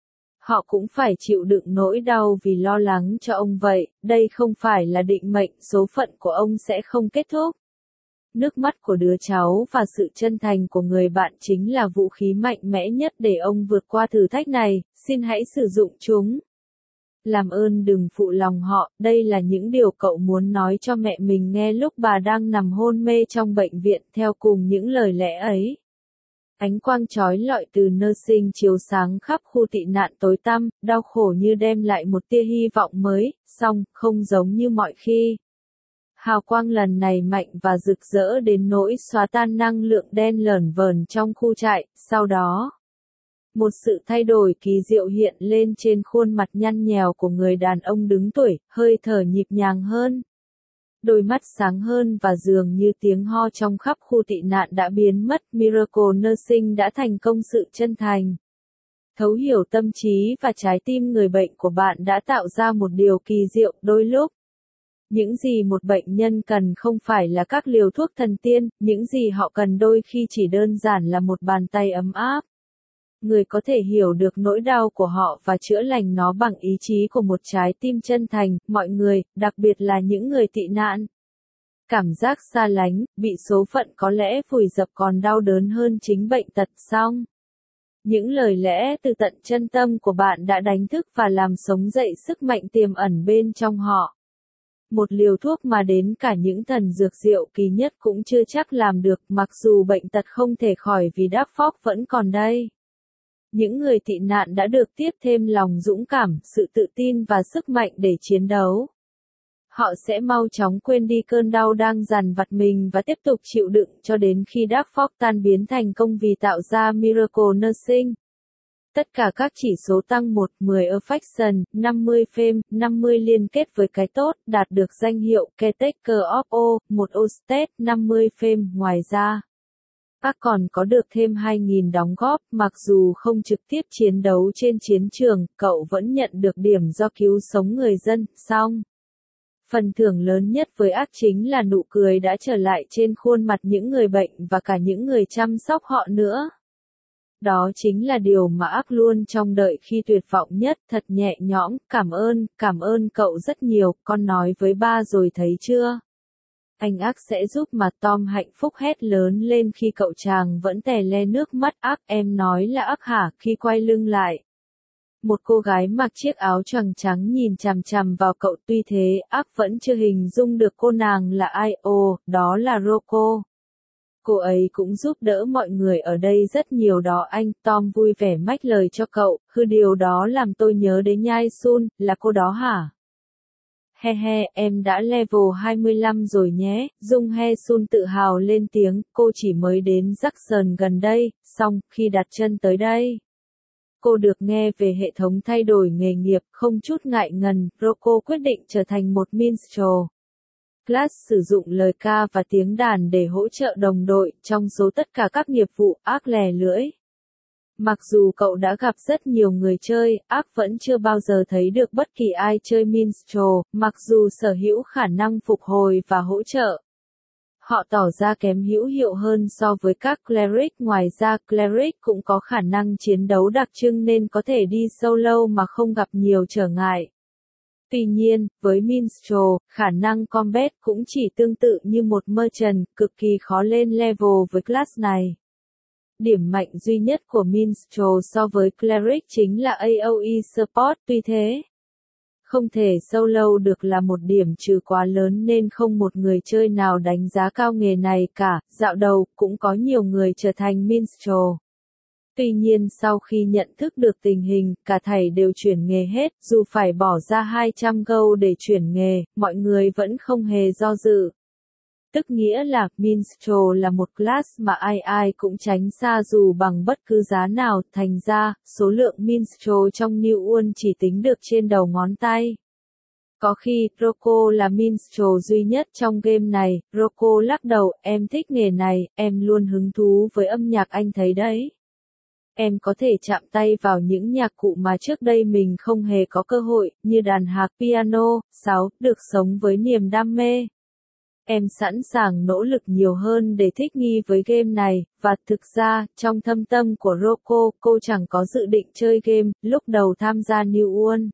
Họ cũng phải chịu đựng nỗi đau vì lo lắng cho ông vậy, đây không phải là định mệnh, số phận của ông sẽ không kết thúc. Nước mắt của đứa cháu và sự chân thành của người bạn chính là vũ khí mạnh mẽ nhất để ông vượt qua thử thách này, xin hãy sử dụng chúng. Làm ơn đừng phụ lòng họ, đây là những điều cậu muốn nói cho mẹ mình nghe lúc bà đang nằm hôn mê trong bệnh viện. Theo cùng những lời lẽ ấy, ánh quang chói lọi từ nursing chiếu sáng khắp khu tị nạn tối tăm, đau khổ như đem lại một tia hy vọng mới, song không giống như mọi khi. Hào quang lần này mạnh và rực rỡ đến nỗi xóa tan năng lượng đen lởn vởn trong khu trại. Sau đó, một sự thay đổi kỳ diệu hiện lên trên khuôn mặt nhăn nhèo của người đàn ông đứng tuổi, hơi thở nhịp nhàng hơn. Đôi mắt sáng hơn và dường như tiếng ho trong khắp khu tị nạn đã biến mất. Miracle Nursing đã thành công sự chân thành. Thấu hiểu tâm trí và trái tim người bệnh của bạn đã tạo ra một điều kỳ diệu. Đôi lúc, những gì một bệnh nhân cần không phải là các liều thuốc thần tiên, những gì họ cần đôi khi chỉ đơn giản là một bàn tay ấm áp. Người có thể hiểu được nỗi đau của họ và chữa lành nó bằng ý chí của một trái tim chân thành. Mọi người, đặc biệt là những người tị nạn, cảm giác xa lánh, bị số phận có lẽ vùi dập còn đau đớn hơn chính bệnh tật. Xong, những lời lẽ từ tận chân tâm của bạn đã đánh thức và làm sống dậy sức mạnh tiềm ẩn bên trong họ. Một liều thuốc mà đến cả những thần dược diệu kỳ nhất cũng chưa chắc làm được, mặc dù bệnh tật không thể khỏi vì đáp phóc vẫn còn đây. Những người tị nạn đã được tiếp thêm lòng dũng cảm, sự tự tin và sức mạnh để chiến đấu. Họ sẽ mau chóng quên đi cơn đau đang dằn vặt mình và tiếp tục chịu đựng cho đến khi đáp phóc tan biến thành công vì tạo ra Miracle Nursing. Tất cả các chỉ số tăng một, mười affection, năm mươi fame, năm mươi liên kết với cái tốt, đạt được danh hiệu Caretaker of O, một Osted, năm mươi fame. Ngoài ra, Ark còn có được thêm hai nghìn đóng góp, mặc dù không trực tiếp chiến đấu trên chiến trường, cậu vẫn nhận được điểm do cứu sống người dân, song phần thưởng lớn nhất với Ark chính là nụ cười đã trở lại trên khuôn mặt những người bệnh và cả những người chăm sóc họ nữa. Đó chính là điều mà Ark luôn trông đợi khi tuyệt vọng nhất, thật nhẹ nhõm, cảm ơn, cảm ơn cậu rất nhiều, con nói với ba rồi thấy chưa? Anh Ark sẽ giúp mà Tom hạnh phúc hét lớn lên khi cậu chàng vẫn tè le nước mắt. Ark, em nói là Ark hả? Khi quay lưng lại, một cô gái mặc chiếc áo choàng trắng nhìn chằm chằm vào cậu, tuy thế, Ark vẫn chưa hình dung được cô nàng là ai. Ồ, đó là Rocco. Cô ấy cũng giúp đỡ mọi người ở đây rất nhiều đó anh. Tom vui vẻ mách lời cho cậu, hư điều đó làm tôi nhớ đến Nhai Sun, là cô đó hả? He he, em đã level hai mươi lăm rồi nhé, Dung He Sun tự hào lên tiếng, cô chỉ mới đến Jackson gần đây, xong, khi đặt chân tới đây, cô được nghe về hệ thống thay đổi nghề nghiệp, không chút ngại ngần, Rocco quyết định trở thành một minstrel. Class sử dụng lời ca và tiếng đàn để hỗ trợ đồng đội, trong số tất cả các nghiệp vụ. Ark lè lưỡi. Mặc dù cậu đã gặp rất nhiều người chơi, Ark vẫn chưa bao giờ thấy được bất kỳ ai chơi minstrel, mặc dù sở hữu khả năng phục hồi và hỗ trợ. Họ tỏ ra kém hữu hiệu hơn so với các cleric. Ngoài ra, cleric cũng có khả năng chiến đấu đặc trưng nên có thể đi solo mà không gặp nhiều trở ngại. Tuy nhiên, với minstrel, khả năng combat cũng chỉ tương tự như một merchant, cực kỳ khó lên level với class này. Điểm mạnh duy nhất của minstrel so với cleric chính là a o e support, tuy thế, không thể solo được là một điểm trừ quá lớn nên không một người chơi nào đánh giá cao nghề này cả. Dạo đầu, cũng có nhiều người trở thành minstrel. Tuy nhiên sau khi nhận thức được tình hình, cả thảy đều chuyển nghề hết, dù phải bỏ ra hai trăm gold để chuyển nghề, mọi người vẫn không hề do dự. Tức nghĩa là, minstrel là một class mà ai ai cũng tránh xa dù bằng bất cứ giá nào, thành ra, số lượng minstrel trong New World chỉ tính được trên đầu ngón tay. Có khi, Rocco là minstrel duy nhất trong game này. Rocco lắc đầu, em thích nghề này, em luôn hứng thú với âm nhạc anh thấy đấy. Em có thể chạm tay vào những nhạc cụ mà trước đây mình không hề có cơ hội, như đàn hạc piano. sáu. Được sống với niềm đam mê. Em sẵn sàng nỗ lực nhiều hơn để thích nghi với game này, và thực ra, trong thâm tâm của Rocco, cô chẳng có dự định chơi game, lúc đầu tham gia New World.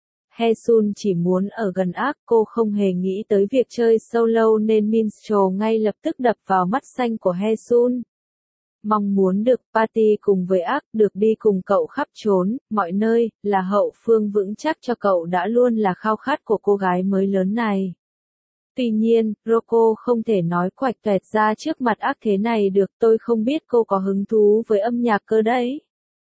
Hesun chỉ muốn ở gần Ark, cô không hề nghĩ tới việc chơi solo nên minstrel ngay lập tức đập vào mắt xanh của Hesun. Mong muốn được party cùng với Ark, được đi cùng cậu khắp trốn, mọi nơi, là hậu phương vững chắc cho cậu đã luôn là khao khát của cô gái mới lớn này. Tuy nhiên, Rocco không thể nói quạch toẹt ra trước mặt Ark thế này được, tôi không biết cô có hứng thú với âm nhạc cơ đấy.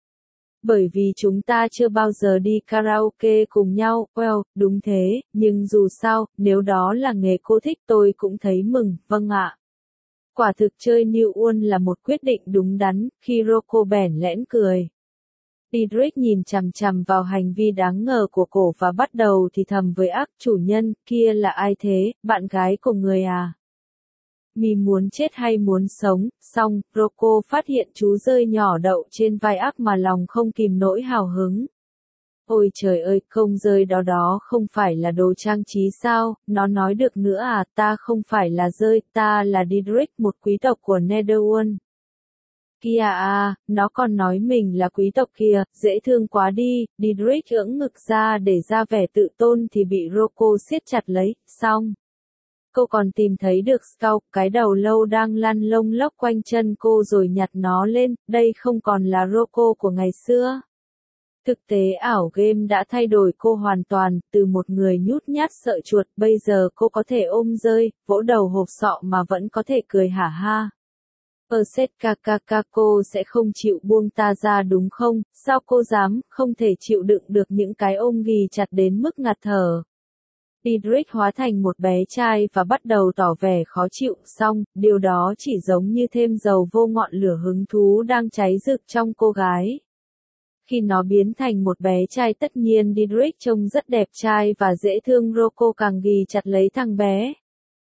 Bởi vì chúng ta chưa bao giờ đi karaoke cùng nhau, well, đúng thế, nhưng dù sao, nếu đó là nghề cô thích tôi cũng thấy mừng, vâng ạ. Quả thực chơi New World là một quyết định đúng đắn, khi Rocco bẽn lẽn cười. Didrik nhìn chằm chằm vào hành vi đáng ngờ của cổ và bắt đầu thì thầm với Ark, chủ nhân, kia là ai thế, bạn gái của người à? Mi muốn chết hay muốn sống? Xong, Rocco phát hiện chú rơi nhỏ đậu trên vai Ark mà lòng không kìm nổi hào hứng. Ôi trời ơi, không rơi đó đó không phải là đồ trang trí sao, nó nói được nữa à, ta không phải là rơi, ta là Didrik, một quý tộc của Netherworld. Kia à, nó còn nói mình là quý tộc kia, dễ thương quá đi. Didrik ưỡng ngực ra để ra vẻ tự tôn thì bị Rocco siết chặt lấy, xong. Cô còn tìm thấy được Scout, cái đầu lâu đang lăn lông lốc quanh chân cô rồi nhặt nó lên, đây không còn là Rocco của ngày xưa. Thực tế ảo game đã thay đổi cô hoàn toàn, từ một người nhút nhát sợ chuột, bây giờ cô có thể ôm rơi, vỗ đầu hộp sọ mà vẫn có thể cười hả ha. Perset kakaka, cô sẽ không chịu buông ta ra đúng không, sao cô dám, không thể chịu đựng được những cái ôm ghì chặt đến mức ngạt thở. Didrik hóa thành một bé trai và bắt đầu tỏ vẻ khó chịu, xong, điều đó chỉ giống như thêm dầu vô ngọn lửa hứng thú đang cháy rực trong cô gái. Khi nó biến thành một bé trai tất nhiên Didrik trông rất đẹp trai và dễ thương, Rocco càng ghì chặt lấy thằng bé.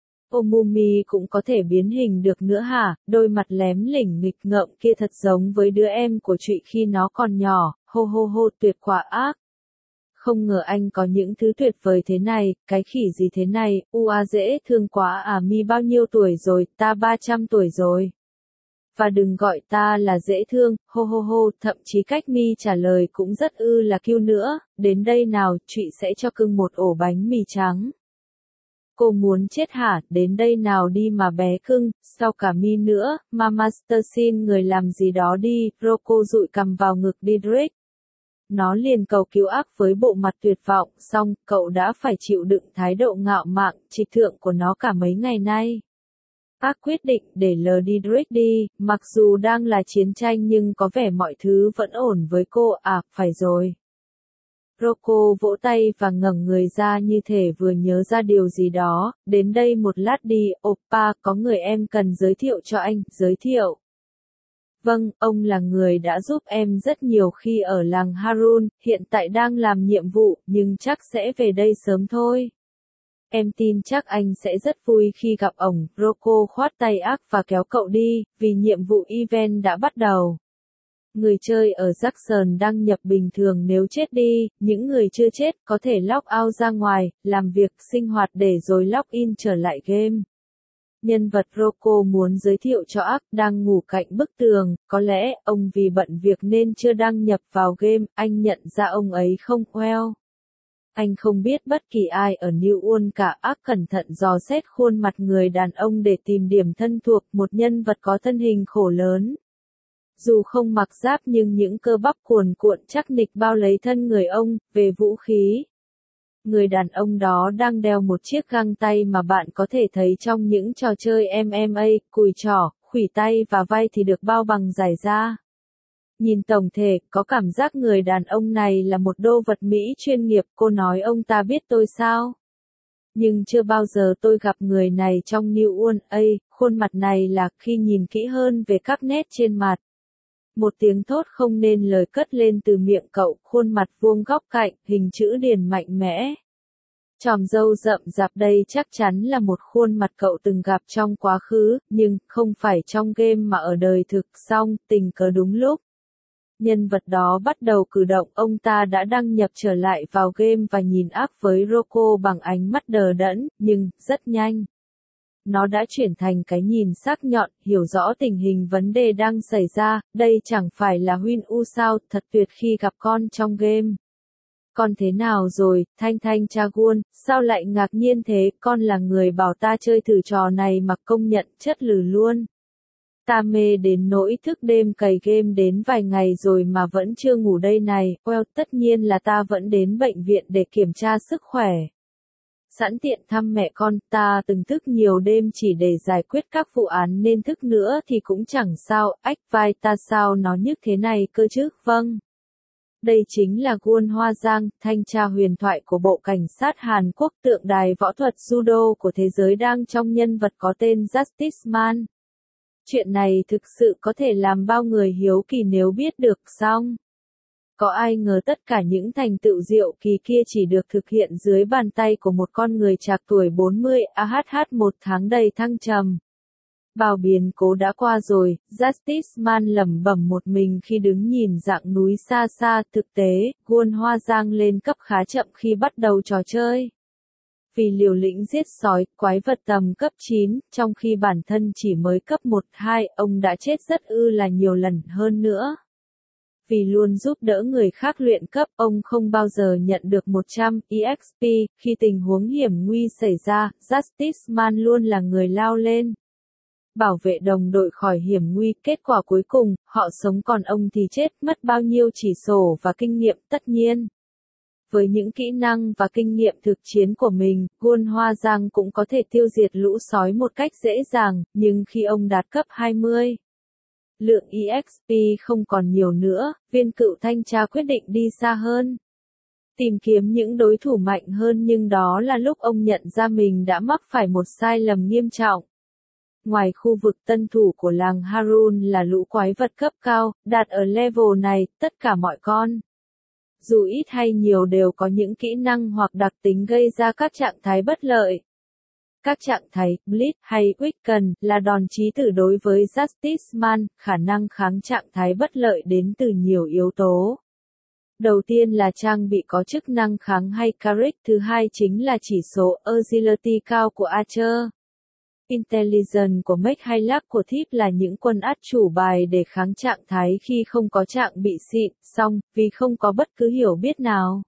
Omumi cũng có thể biến hình được nữa hả? Đôi mặt lém lỉnh nghịch ngợm kia thật giống với đứa em của Trụy khi nó còn nhỏ, hô hô hô tuyệt quả ác. Không ngờ anh có những thứ tuyệt vời thế này, cái khỉ gì thế này, ua dễ thương quá à. Mi bao nhiêu tuổi rồi? Ta ba trăm tuổi rồi. Và đừng gọi ta là dễ thương, hô hô hô, thậm chí cách Mi trả lời cũng rất ư là cute nữa. Đến đây nào, Trụy sẽ cho cưng một ổ bánh mì trắng. Cô muốn chết hả? Đến đây nào đi mà bé cưng, sao cả Mi nữa, mà Master xin người làm gì đó đi. Rocco dụi cằm vào ngực Didrik. Nó liền cầu cứu ác với bộ mặt tuyệt vọng, xong, cậu đã phải chịu đựng thái độ ngạo mạn, trịch thượng của nó cả mấy ngày nay. Ác quyết định để lờ Didrik đi, mặc dù đang là chiến tranh nhưng có vẻ mọi thứ vẫn ổn với cô, à, phải rồi. Rocco vỗ tay và ngẩng người ra như thể vừa nhớ ra điều gì đó, đến đây một lát đi, oppa, có người em cần giới thiệu cho anh, giới thiệu. Vâng, ông là người đã giúp em rất nhiều khi ở làng Harun, hiện tại đang làm nhiệm vụ, nhưng chắc sẽ về đây sớm thôi. Em tin chắc anh sẽ rất vui khi gặp ổng. Rocco khoát tay ác và kéo cậu đi, vì nhiệm vụ event đã bắt đầu. Người chơi ở Jackson đăng nhập bình thường nếu chết đi, những người chưa chết có thể log out ra ngoài, làm việc, sinh hoạt để rồi log in trở lại game. Nhân vật Rocco muốn giới thiệu cho ác đang ngủ cạnh bức tường, có lẽ ông vì bận việc nên chưa đăng nhập vào game, anh nhận ra ông ấy không well. Anh không biết bất kỳ ai ở New Ulm cả. Ác cẩn thận dò xét khuôn mặt người đàn ông để tìm điểm thân thuộc, một nhân vật có thân hình khổ lớn. Dù không mặc giáp nhưng những cơ bắp cuồn cuộn chắc nịch bao lấy thân người ông. Về vũ khí, người đàn ông đó đang đeo một chiếc găng tay mà bạn có thể thấy trong những trò chơi em em a, cùi trỏ, khuỷu tay và vai thì được bao bằng giải da. Nhìn tổng thể, có cảm giác người đàn ông này là một đô vật Mỹ chuyên nghiệp. Cô nói ông ta biết tôi sao? Nhưng chưa bao giờ tôi gặp người này trong New Ulm. Ây, khuôn mặt này là, khi nhìn kỹ hơn về các nét trên mặt. Một tiếng thốt không nên lời cất lên từ miệng cậu, khuôn mặt vuông góc cạnh, hình chữ điền mạnh mẽ. Chòm râu rậm rạp đây chắc chắn là một khuôn mặt cậu từng gặp trong quá khứ, nhưng không phải trong game mà ở đời thực. Xong, tình cờ đúng lúc nhân vật đó bắt đầu cử động, ông ta đã đăng nhập trở lại vào game và nhìn ác với Rocco bằng ánh mắt đờ đẫn, nhưng, rất nhanh. Nó đã chuyển thành cái nhìn sắc nhọn, hiểu rõ tình hình vấn đề đang xảy ra. Đây chẳng phải là Huynh U sao? Thật tuyệt khi gặp con trong game. Con thế nào rồi, Thanh Thanh Chagun, sao lại ngạc nhiên thế? Con là người bảo ta chơi thử trò này mà công nhận chất lử luôn. Ta mê đến nỗi thức đêm cày game đến vài ngày rồi mà vẫn chưa ngủ đây này. Well, tất nhiên là ta vẫn đến bệnh viện để kiểm tra sức khỏe. Sẵn tiện thăm mẹ con, ta từng thức nhiều đêm chỉ để giải quyết các vụ án nên thức nữa thì cũng chẳng sao. Ách vai ta sao nó nhức thế này cơ chứ? Vâng. Đây chính là Gun Hoa Giang, thanh tra huyền thoại của Bộ Cảnh sát Hàn Quốc, tượng đài võ thuật judo của thế giới đang trong nhân vật có tên Justice Man. Chuyện này thực sự có thể làm bao người hiếu kỳ nếu biết được. Xong, có ai ngờ tất cả những thành tựu diệu kỳ kia chỉ được thực hiện dưới bàn tay của một con người trạc tuổi bốn mươi. AHH một tháng đầy thăng trầm. Bao biến cố đã qua rồi, Justice Man lẩm bẩm một mình khi đứng nhìn dạng núi xa xa. Thực tế, Gun Hoa Giang lên cấp khá chậm khi bắt đầu trò chơi. Vì liều lĩnh giết sói, quái vật tầm cấp chín, trong khi bản thân chỉ mới cấp một hai, ông đã chết rất ư là nhiều lần hơn nữa. Vì luôn giúp đỡ người khác luyện cấp, ông không bao giờ nhận được một trăm E X P, khi tình huống hiểm nguy xảy ra, Justice Man luôn là người lao lên. Bảo vệ đồng đội khỏi hiểm nguy, kết quả cuối cùng, họ sống còn ông thì chết, mất bao nhiêu chỉ sổ và kinh nghiệm tất nhiên. Với những kỹ năng và kinh nghiệm thực chiến của mình, Gun Hoa Giang cũng có thể tiêu diệt lũ sói một cách dễ dàng, nhưng khi ông đạt cấp hai mươi, lượng E X P không còn nhiều nữa, viên cựu thanh tra quyết định đi xa hơn. Tìm kiếm những đối thủ mạnh hơn, nhưng đó là lúc ông nhận ra mình đã mắc phải một sai lầm nghiêm trọng. ngoài khu vực tân thủ của làng Harun là lũ quái vật cấp cao, đạt ở level này, tất cả mọi con. Dù ít hay nhiều đều có những kỹ năng hoặc đặc tính gây ra các trạng thái bất lợi. Các trạng thái, Bleed hay Weaken, là đòn chí tử đối với Justice Man, khả năng kháng trạng thái bất lợi đến từ nhiều yếu tố. Đầu tiên là trang bị có chức năng kháng hay Carrick, thứ hai chính là chỉ số Agility cao của Archer. Intelligence của Mech hay Luck của Thief là những quân át chủ bài để kháng trạng thái khi không có trạng bị xịn, xong, vì không có bất cứ hiểu biết nào.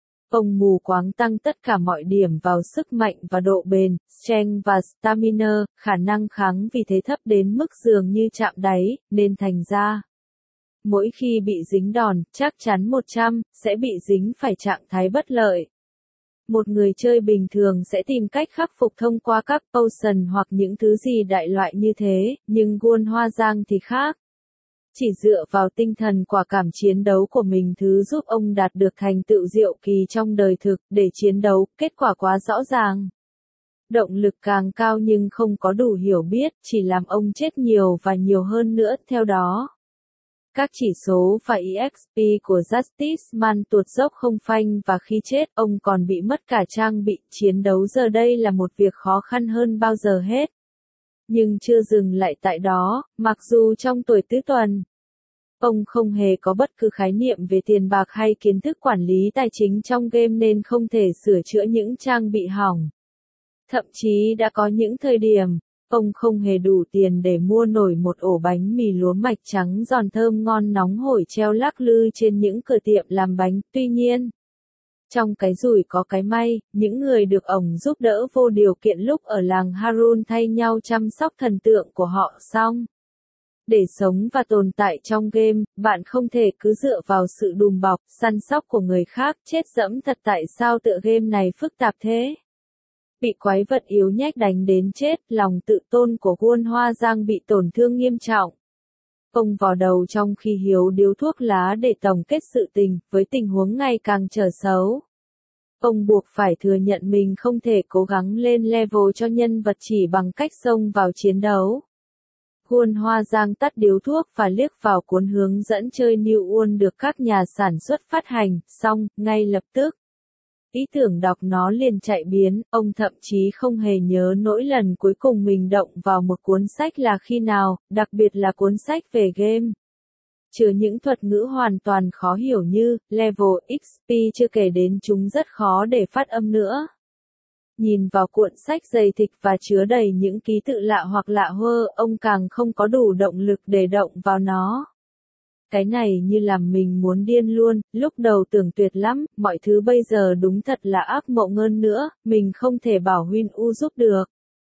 Ông mù quáng tăng tất cả mọi điểm vào sức mạnh và độ bền, strength và stamina, khả năng kháng vì thế thấp đến mức dường như chạm đáy, nên thành ra. Mỗi khi bị dính đòn, chắc chắn một trăm, sẽ bị dính phải trạng thái bất lợi. Một người chơi bình thường sẽ tìm cách khắc phục thông qua các potion hoặc những thứ gì đại loại như thế, nhưng Gun Hoa Giang thì khác. Chỉ dựa vào tinh thần quả cảm chiến đấu của mình thứ giúp ông đạt được thành tựu diệu kỳ trong đời thực, để chiến đấu, kết quả quá rõ ràng. Động lực càng cao nhưng không có đủ hiểu biết, chỉ làm ông chết nhiều và nhiều hơn nữa, theo đó. Các chỉ số và e ích pê của Justice Man tuột dốc không phanh và khi chết, ông còn bị mất cả trang bị chiến đấu giờ đây là một việc khó khăn hơn bao giờ hết. Nhưng chưa dừng lại tại đó, mặc dù trong tuổi tứ tuần, ông không hề có bất cứ khái niệm về tiền bạc hay kiến thức quản lý tài chính trong game nên không thể sửa chữa những trang bị hỏng. Thậm chí đã có những thời điểm, ông không hề đủ tiền để mua nổi một ổ bánh mì lúa mạch trắng giòn thơm ngon nóng hổi treo lắc lư trên những cửa tiệm làm bánh. Tuy nhiên, trong cái rủi có cái may, những người được ổng giúp đỡ vô điều kiện lúc ở làng Harun thay nhau chăm sóc thần tượng của họ xong. Để sống và tồn tại trong game, bạn không thể cứ dựa vào sự đùm bọc, săn sóc của người khác, chết dẫm thật. Tại sao tựa game này phức tạp thế? Bị quái vật yếu nhách đánh đến chết, lòng tự tôn của Gun Hoa Giang bị tổn thương nghiêm trọng. Ông vò đầu trong khi hiếu điếu thuốc lá để tổng kết sự tình, với tình huống ngày càng trở xấu. Ông buộc phải thừa nhận mình không thể cố gắng lên level cho nhân vật chỉ bằng cách xông vào chiến đấu. Gun Hoa Giang tắt điếu thuốc và liếc vào cuốn hướng dẫn chơi New World được các nhà sản xuất phát hành, xong, ngay lập tức. Ý tưởng đọc nó liền chạy biến, ông thậm chí không hề nhớ nỗi lần cuối cùng mình động vào một cuốn sách là khi nào, đặc biệt là cuốn sách về game. Chứa những thuật ngữ hoàn toàn khó hiểu như, level ích pê chưa kể đến chúng rất khó để phát âm nữa. Nhìn vào cuộn sách dày thịt và chứa đầy những ký tự lạ hoặc lạ hơ, ông càng không có đủ động lực để động vào nó. Cái này như làm mình muốn điên luôn, lúc đầu tưởng tuyệt lắm, mọi thứ bây giờ đúng thật là ác mộng hơn nữa, mình không thể bảo Huynh U giúp được.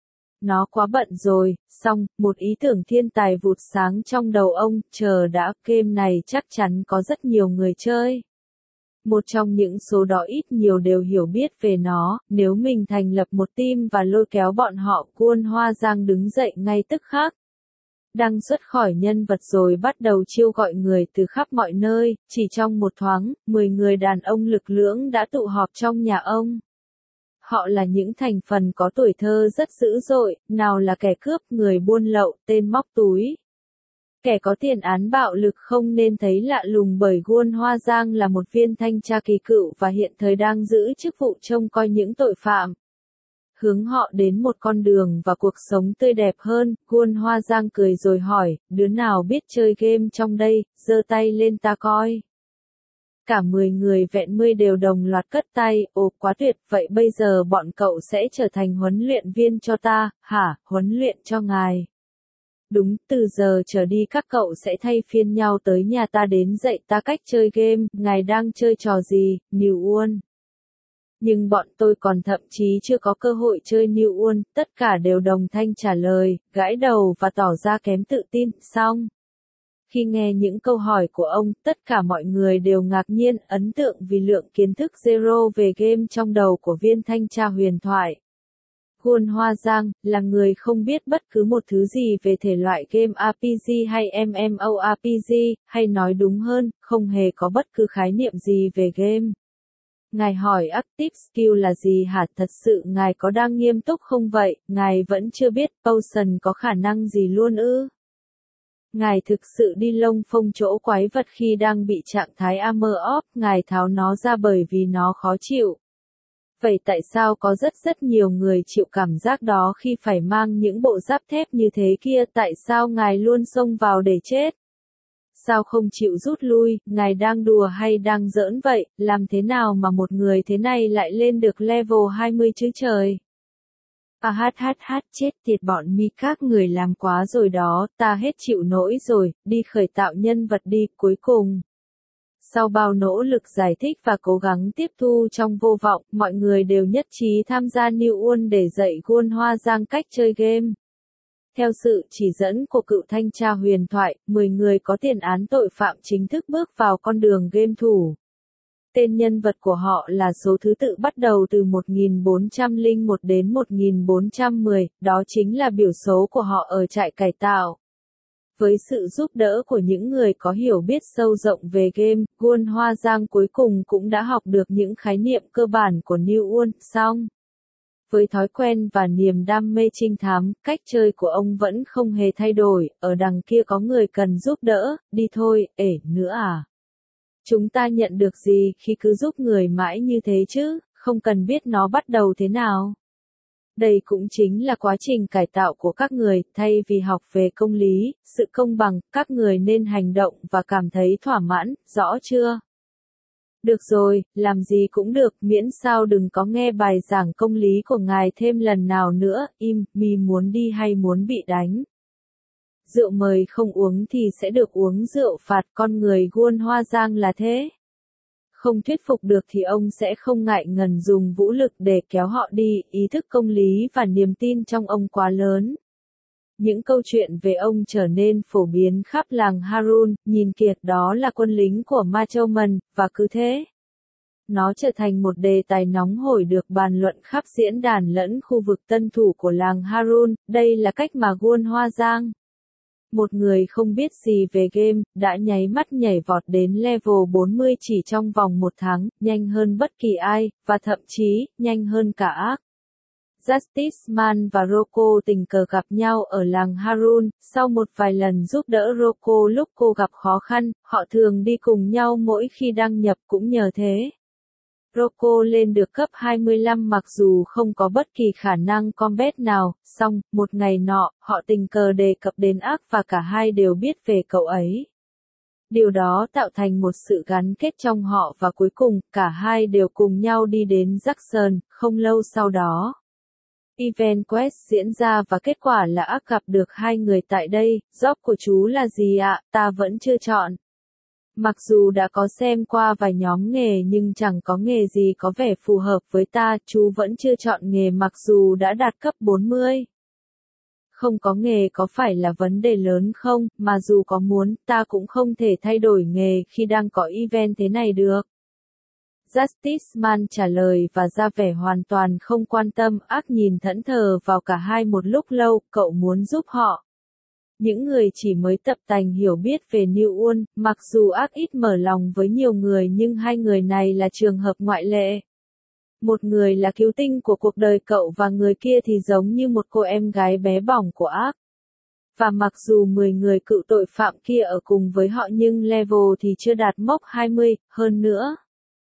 Nó quá bận rồi, xong, một ý tưởng thiên tài vụt sáng trong đầu ông, chờ đã, game này chắc chắn có rất nhiều người chơi. Một trong những số đó ít nhiều đều hiểu biết về nó, nếu mình thành lập một team và lôi kéo bọn họ, Gun Hoa Giang đứng dậy ngay tức khắc. Đăng xuất khỏi nhân vật rồi bắt đầu chiêu gọi người từ khắp mọi nơi, chỉ trong một thoáng, mười người đàn ông lực lưỡng đã tụ họp trong nhà ông. Họ là những thành phần có tuổi thơ rất dữ dội, nào là kẻ cướp, người buôn lậu, tên móc túi. Kẻ có tiền án bạo lực không nên thấy lạ lùng bởi Gun Hoa Giang là một viên thanh tra kỳ cựu và hiện thời đang giữ chức vụ trông coi những tội phạm. Hướng họ đến một con đường và cuộc sống tươi đẹp hơn, Gun Hoa Giang cười rồi hỏi, đứa nào biết chơi game trong đây, giơ tay lên ta coi. Cả mười người vẹn mươi đều đồng loạt cất tay, ồ quá tuyệt, vậy bây giờ bọn cậu sẽ trở thành huấn luyện viên cho ta, hả, huấn luyện cho ngài. Đúng, từ giờ trở đi các cậu sẽ thay phiên nhau tới nhà ta đến dạy ta cách chơi game, ngài đang chơi trò gì, New World. Nhưng bọn tôi còn thậm chí chưa có cơ hội chơi New World, tất cả đều đồng thanh trả lời, gãi đầu và tỏ ra kém tự tin, xong. Khi nghe những câu hỏi của ông, tất cả mọi người đều ngạc nhiên, ấn tượng vì lượng kiến thức zero về game trong đầu của viên thanh tra huyền thoại. Gun Hoa Giang, là người không biết bất cứ một thứ gì về thể loại game rờ pê giê hay em em o rờ pê giê, hay nói đúng hơn, không hề có bất cứ khái niệm gì về game. Ngài hỏi active skill là gì hả? Thật sự ngài có đang nghiêm túc không vậy? Ngài vẫn chưa biết potion có khả năng gì luôn ư? Ngài thực sự đi lông phông chỗ quái vật khi đang bị trạng thái armor off, ngài tháo nó ra bởi vì nó khó chịu. Vậy tại sao có rất rất nhiều người chịu cảm giác đó khi phải mang những bộ giáp thép như thế kia? Tại sao ngài luôn xông vào để chết? Sao không chịu rút lui? Ngài đang đùa hay đang giỡn vậy? Làm thế nào mà một người thế này lại lên được level hai mươi chứ trời? À hát hát hát, chết tiệt bọn mi, các người làm quá rồi đó, ta hết chịu nổi rồi, đi khởi tạo nhân vật đi. Cuối cùng, sau bao nỗ lực giải thích và cố gắng tiếp thu trong vô vọng, mọi người đều nhất trí tham gia New World để dạy Gun Hoa Giang cách chơi game. Theo sự chỉ dẫn của cựu thanh tra huyền thoại, mười người có tiền án tội phạm chính thức bước vào con đường game thủ. Tên nhân vật của họ là số thứ tự bắt đầu từ một nghìn bốn trăm lẻ một đến một nghìn bốn trăm mười, đó chính là biểu số của họ ở trại cải tạo. Với sự giúp đỡ của những người có hiểu biết sâu rộng về game, Gun Hoa Giang cuối cùng cũng đã học được những khái niệm cơ bản của New World. Xong, với thói quen và niềm đam mê trinh thám, cách chơi của ông vẫn không hề thay đổi. Ở đằng kia có người cần giúp đỡ, đi thôi. Ể, nữa à? Chúng ta nhận được gì khi cứ giúp người mãi như thế chứ, không cần biết nó bắt đầu thế nào? Đây cũng chính là quá trình cải tạo của các người, thay vì học về công lý, sự công bằng, các người nên hành động và cảm thấy thỏa mãn, rõ chưa? Được rồi, làm gì cũng được, miễn sao đừng có nghe bài giảng công lý của ngài thêm lần nào nữa. Im, mi muốn đi hay muốn bị đánh? Rượu mời không uống thì sẽ được uống rượu phạt, con người Gun Hoa Giang là thế. Không thuyết phục được thì ông sẽ không ngại ngần dùng vũ lực để kéo họ đi, ý thức công lý và niềm tin trong ông quá lớn. Những câu chuyện về ông trở nên phổ biến khắp làng Harun, nhìn kìa, đó là quân lính của Ma Châu Mần, và cứ thế. Nó trở thành một đề tài nóng hổi được bàn luận khắp diễn đàn lẫn khu vực tân thủ của làng Harun. Đây là cách mà Gun Hoa Giang, một người không biết gì về game, đã nháy mắt nhảy vọt đến level bốn mươi chỉ trong vòng một tháng, nhanh hơn bất kỳ ai, và thậm chí, nhanh hơn cả ác. Justice Man và Rocco tình cờ gặp nhau ở làng Harun, sau một vài lần giúp đỡ Rocco lúc cô gặp khó khăn, họ thường đi cùng nhau mỗi khi đăng nhập cũng nhờ thế. Rocco lên được cấp hai mươi lăm mặc dù không có bất kỳ khả năng combat nào, song, một ngày nọ, họ tình cờ đề cập đến ác và cả hai đều biết về cậu ấy. Điều đó tạo thành một sự gắn kết trong họ và cuối cùng, cả hai đều cùng nhau đi đến Jackson, không lâu sau đó. Event Quest diễn ra và kết quả là ác gặp được hai người tại đây. Job của chú là gì ạ? Ta vẫn chưa chọn. Mặc dù đã có xem qua vài nhóm nghề nhưng chẳng có nghề gì có vẻ phù hợp với ta, chú vẫn chưa chọn nghề mặc dù đã đạt cấp bốn mươi. Không có nghề có phải là vấn đề lớn không, mà dù có muốn, ta cũng không thể thay đổi nghề khi đang có event thế này được. Justice Man trả lời và ra vẻ hoàn toàn không quan tâm, ác nhìn thẫn thờ vào cả hai một lúc lâu, cậu muốn giúp họ. Những người chỉ mới tập tành hiểu biết về New World, mặc dù ác ít mở lòng với nhiều người nhưng hai người này là trường hợp ngoại lệ. Một người là cứu tinh của cuộc đời cậu và người kia thì giống như một cô em gái bé bỏng của ác. Và mặc dù mười người cựu tội phạm kia ở cùng với họ nhưng level thì chưa đạt mốc hai mươi, hơn nữa.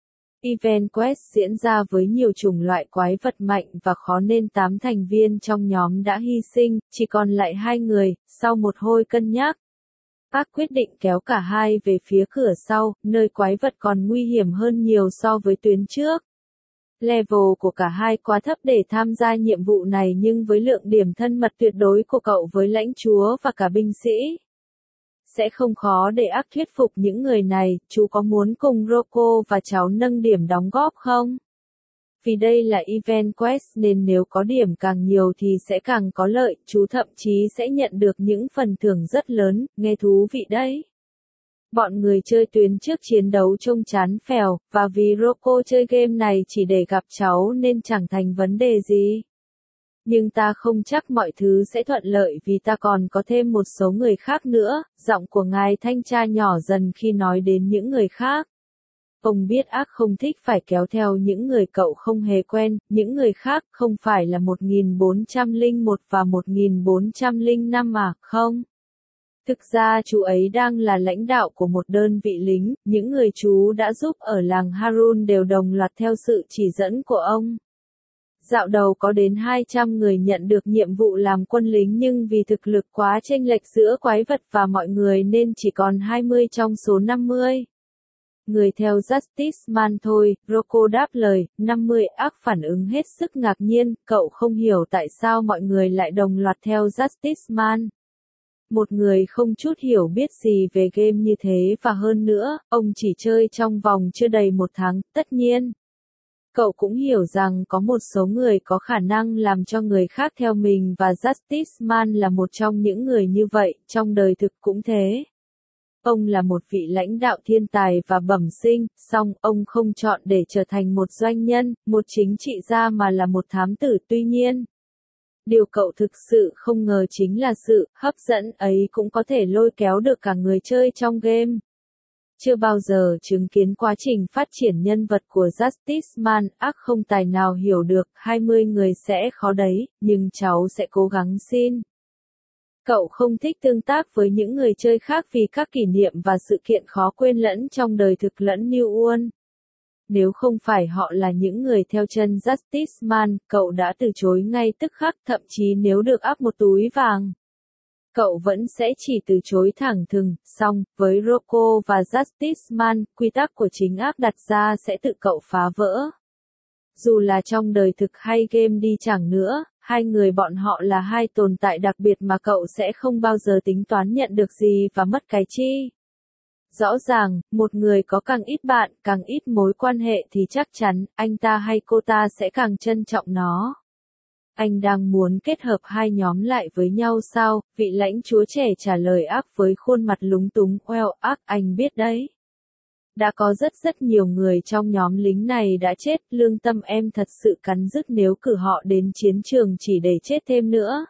Event Quest diễn ra với nhiều chủng loại quái vật mạnh và khó nên tám thành viên trong nhóm đã hy sinh, chỉ còn lại hai người, sau một hồi cân nhắc. Ác quyết định kéo cả hai về phía cửa sau, nơi quái vật còn nguy hiểm hơn nhiều so với tuyến trước. Level của cả hai quá thấp để tham gia nhiệm vụ này nhưng với lượng điểm thân mật tuyệt đối của cậu với lãnh chúa và cả binh sĩ, sẽ không khó để ác thuyết phục những người này. Chú có muốn cùng Rocco và cháu nâng điểm đóng góp không? Vì đây là Event Quest nên nếu có điểm càng nhiều thì sẽ càng có lợi, chú thậm chí sẽ nhận được những phần thưởng rất lớn, nghe thú vị đấy. Bọn người chơi tuyến trước chiến đấu trông chán phèo, và vì Rocco chơi game này chỉ để gặp cháu nên chẳng thành vấn đề gì. Nhưng ta không chắc mọi thứ sẽ thuận lợi vì ta còn có thêm một số người khác nữa, giọng của ngài thanh tra nhỏ dần khi nói đến những người khác. Ông biết ác không thích phải kéo theo những người cậu không hề quen, những người khác không phải là một nghìn bốn trăm lẻ một và một nghìn bốn trăm lẻ năm à, không? Thực ra chú ấy đang là lãnh đạo của một đơn vị lính, những người chú đã giúp ở làng Harun đều đồng loạt theo sự chỉ dẫn của ông. Dạo đầu có đến hai trăm người nhận được nhiệm vụ làm quân lính nhưng vì thực lực quá chênh lệch giữa quái vật và mọi người nên chỉ còn hai mươi trong số năm mươi. Người theo Justice Man thôi, Rocco đáp lời, năm mươi ác phản ứng hết sức ngạc nhiên, cậu không hiểu tại sao mọi người lại đồng loạt theo Justice Man. Một người không chút hiểu biết gì về game như thế và hơn nữa, ông chỉ chơi trong vòng chưa đầy một tháng, tất nhiên. Cậu cũng hiểu rằng có một số người có khả năng làm cho người khác theo mình và Justice Man là một trong những người như vậy, trong đời thực cũng thế. Ông là một vị lãnh đạo thiên tài và bẩm sinh, song ông không chọn để trở thành một doanh nhân, một chính trị gia mà là một thám tử. Tuy nhiên, điều cậu thực sự không ngờ chính là sự hấp dẫn ấy cũng có thể lôi kéo được cả người chơi trong game. Chưa bao giờ chứng kiến quá trình phát triển nhân vật của Justice Man, ác không tài nào hiểu được, hai mươi người sẽ khó đấy, nhưng cháu sẽ cố gắng xin. Cậu không thích tương tác với những người chơi khác vì các kỷ niệm và sự kiện khó quên lẫn trong đời thực lẫn New World. Nếu không phải họ là những người theo chân Justice Man, cậu đã từ chối ngay tức khắc, thậm chí nếu được áp một túi vàng. Cậu vẫn sẽ chỉ từ chối thẳng thừng, song, với Rocco và Justice Man, quy tắc của chính ác đặt ra sẽ tự cậu phá vỡ. Dù là trong đời thực hay game đi chẳng nữa, hai người bọn họ là hai tồn tại đặc biệt mà cậu sẽ không bao giờ tính toán nhận được gì và mất cái chi. Rõ ràng, một người có càng ít bạn, càng ít mối quan hệ thì chắc chắn, anh ta hay cô ta sẽ càng trân trọng nó. Anh đang muốn kết hợp hai nhóm lại với nhau sao? Vị lãnh chúa trẻ trả lời ác với khuôn mặt lúng túng. Well, ác, anh biết đấy. Đã có rất rất nhiều người trong nhóm lính này đã chết, lương tâm em thật sự cắn rứt nếu cử họ đến chiến trường chỉ để chết thêm nữa.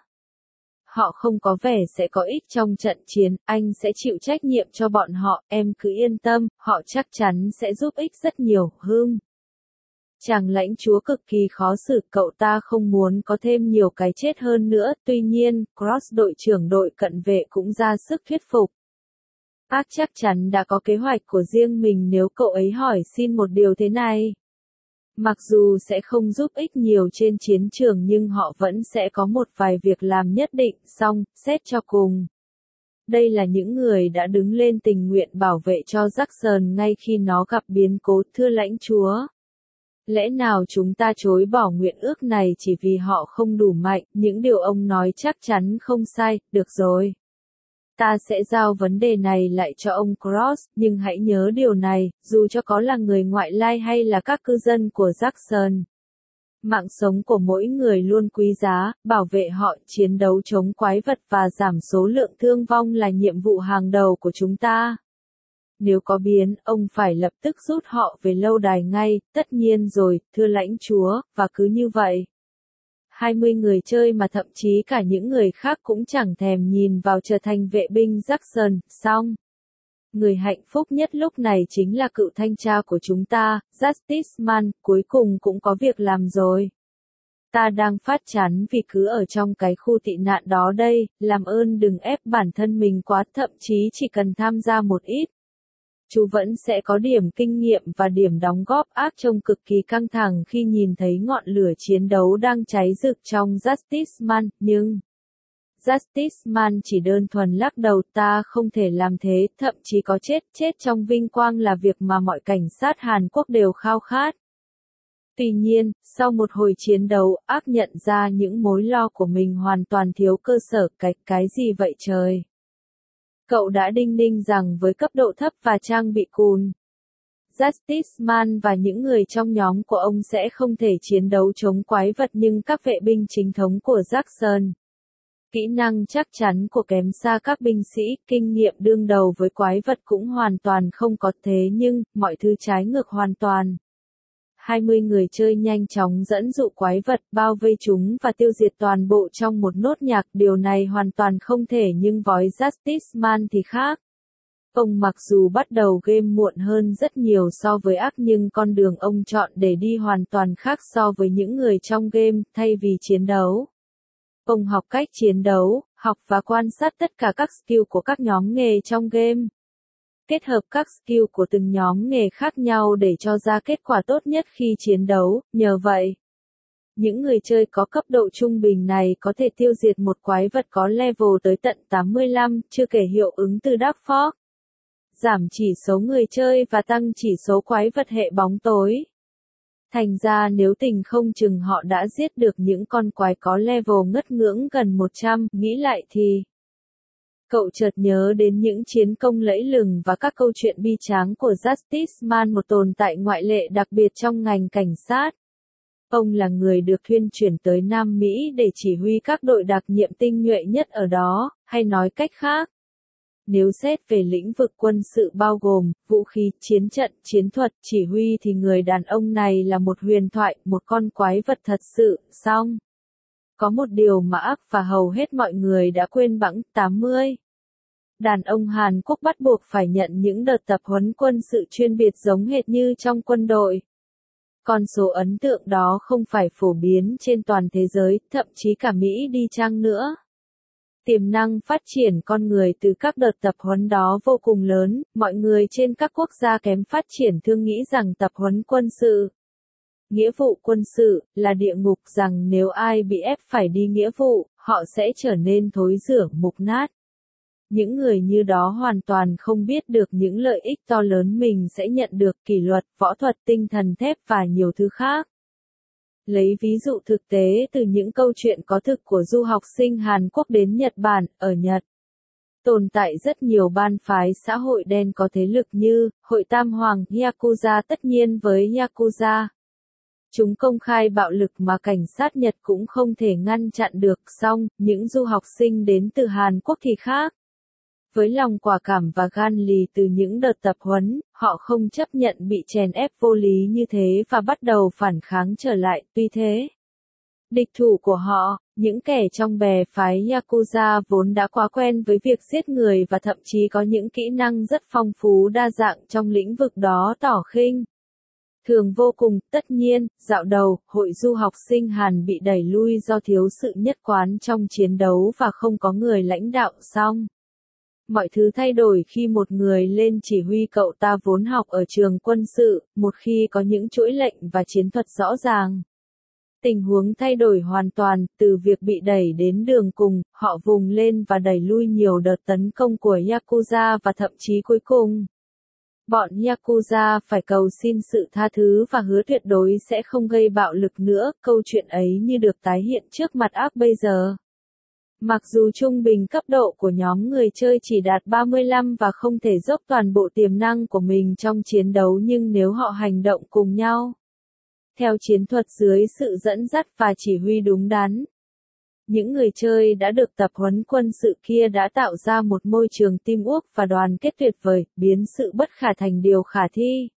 Họ không có vẻ sẽ có ích trong trận chiến, anh sẽ chịu trách nhiệm cho bọn họ, em cứ yên tâm, họ chắc chắn sẽ giúp ích rất nhiều, hưng. Chàng lãnh chúa cực kỳ khó xử, cậu ta không muốn có thêm nhiều cái chết hơn nữa, tuy nhiên, Cross đội trưởng đội cận vệ cũng ra sức thuyết phục. Ác chắc chắn đã có kế hoạch của riêng mình nếu cậu ấy hỏi xin một điều thế này. Mặc dù sẽ không giúp ích nhiều trên chiến trường nhưng họ vẫn sẽ có một vài việc làm nhất định, song, xét cho cùng. Đây là những người đã đứng lên tình nguyện bảo vệ cho Jackson ngay khi nó gặp biến cố, thưa lãnh chúa. Lẽ nào chúng ta chối bỏ nguyện ước này chỉ vì họ không đủ mạnh, những điều ông nói chắc chắn không sai, được rồi. Ta sẽ giao vấn đề này lại cho ông Cross, nhưng hãy nhớ điều này, dù cho có là người ngoại lai hay là các cư dân của Jackson. Mạng sống của mỗi người luôn quý giá, bảo vệ họ, chiến đấu chống quái vật và giảm số lượng thương vong là nhiệm vụ hàng đầu của chúng ta. Nếu có biến, ông phải lập tức rút họ về lâu đài ngay, tất nhiên rồi, thưa lãnh chúa, và cứ như vậy. hai mươi người chơi mà thậm chí cả những người khác cũng chẳng thèm nhìn vào trở thành vệ binh Jackson, xong. Người hạnh phúc nhất lúc này chính là cựu thanh tra của chúng ta, Justice Man, cuối cùng cũng có việc làm rồi. Ta đang phát chán vì cứ ở trong cái khu tị nạn đó đây, làm ơn đừng ép bản thân mình quá, thậm chí chỉ cần tham gia một ít. Chú vẫn sẽ có điểm kinh nghiệm và điểm đóng góp. Ác trông cực kỳ căng thẳng khi nhìn thấy ngọn lửa chiến đấu đang cháy rực trong Justice Man, nhưng Justice Man chỉ đơn thuần lắc đầu, ta không thể làm thế, thậm chí có chết, chết trong vinh quang là việc mà mọi cảnh sát Hàn Quốc đều khao khát. Tuy nhiên, sau một hồi chiến đấu, ác nhận ra những mối lo của mình hoàn toàn thiếu cơ sở, cái, cái gì vậy trời? Cậu đã đinh ninh rằng với cấp độ thấp và trang bị cùn, Justice Man và những người trong nhóm của ông sẽ không thể chiến đấu chống quái vật nhưng các vệ binh chính thống của Jackson. Kỹ năng chắc chắn của kém xa các binh sĩ, kinh nghiệm đương đầu với quái vật cũng hoàn toàn không có thế nhưng, mọi thứ trái ngược hoàn toàn. hai mươi người chơi nhanh chóng dẫn dụ quái vật, bao vây chúng và tiêu diệt toàn bộ trong một nốt nhạc, điều này hoàn toàn không thể nhưng với Justice Man thì khác. Ông mặc dù bắt đầu game muộn hơn rất nhiều so với ác nhưng con đường ông chọn để đi hoàn toàn khác so với những người trong game, thay vì chiến đấu. Ông học cách chiến đấu, học và quan sát tất cả các skill của các nhóm nghề trong game. Kết hợp các skill của từng nhóm nghề khác nhau để cho ra kết quả tốt nhất khi chiến đấu, nhờ vậy. Những người chơi có cấp độ trung bình này có thể tiêu diệt một quái vật có level tới tận tám mươi lăm, chưa kể hiệu ứng từ Dark Force. Giảm chỉ số người chơi và tăng chỉ số quái vật hệ bóng tối. Thành ra nếu tình không chừng họ đã giết được những con quái có level ngất ngưỡng gần một trăm, nghĩ lại thì... Cậu chợt nhớ đến những chiến công lẫy lừng và các câu chuyện bi tráng của Justice Man, một tồn tại ngoại lệ đặc biệt trong ngành cảnh sát. Ông là người được thuyên chuyển tới Nam Mỹ để chỉ huy các đội đặc nhiệm tinh nhuệ nhất ở đó, hay nói cách khác. Nếu xét về lĩnh vực quân sự bao gồm, vũ khí, chiến trận, chiến thuật, chỉ huy thì người đàn ông này là một huyền thoại, một con quái vật thật sự, song. Có một điều mà ác và hầu hết mọi người đã quên bẵng, tám mươi. Đàn ông Hàn Quốc bắt buộc phải nhận những đợt tập huấn quân sự chuyên biệt giống hệt như trong quân đội. Con số ấn tượng đó không phải phổ biến trên toàn thế giới, thậm chí cả Mỹ đi chăng nữa. Tiềm năng phát triển con người từ các đợt tập huấn đó vô cùng lớn, mọi người trên các quốc gia kém phát triển thường nghĩ rằng tập huấn quân sự, nghĩa vụ quân sự, là địa ngục, rằng nếu ai bị ép phải đi nghĩa vụ, họ sẽ trở nên thối rữa mục nát. Những người như đó hoàn toàn không biết được những lợi ích to lớn mình sẽ nhận được: kỷ luật, võ thuật, tinh thần thép và nhiều thứ khác. Lấy ví dụ thực tế từ những câu chuyện có thực của du học sinh Hàn Quốc đến Nhật Bản, ở Nhật tồn tại rất nhiều ban phái xã hội đen có thế lực như Hội Tam Hoàng, Yakuza. Tất nhiên với Yakuza, chúng công khai bạo lực mà cảnh sát Nhật cũng không thể ngăn chặn được, song những du học sinh đến từ Hàn Quốc thì khác. Với lòng quả cảm và gan lì từ những đợt tập huấn, họ không chấp nhận bị chèn ép vô lý như thế và bắt đầu phản kháng trở lại. Tuy thế, địch thủ của họ, những kẻ trong bè phái Yakuza vốn đã quá quen với việc giết người và thậm chí có những kỹ năng rất phong phú đa dạng trong lĩnh vực đó, tỏ khinh thường vô cùng. Tất nhiên, dạo đầu, hội du học sinh Hàn bị đẩy lui do thiếu sự nhất quán trong chiến đấu và không có người lãnh đạo. Xong, mọi thứ thay đổi khi một người lên chỉ huy. Cậu ta vốn học ở trường quân sự, một khi có những chuỗi lệnh và chiến thuật rõ ràng, tình huống thay đổi hoàn toàn. Từ việc bị đẩy đến đường cùng, họ vùng lên và đẩy lui nhiều đợt tấn công của Yakuza và thậm chí cuối cùng, bọn Yakuza phải cầu xin sự tha thứ và hứa tuyệt đối sẽ không gây bạo lực nữa. Câu chuyện ấy như được tái hiện trước mặt ác bây giờ. Mặc dù trung bình cấp độ của nhóm người chơi chỉ đạt ba mươi lăm và không thể dốc toàn bộ tiềm năng của mình trong chiến đấu, nhưng nếu họ hành động cùng nhau, theo chiến thuật dưới sự dẫn dắt và chỉ huy đúng đắn, những người chơi đã được tập huấn quân sự kia đã tạo ra một môi trường teamwork và đoàn kết tuyệt vời, biến sự bất khả thành điều khả thi.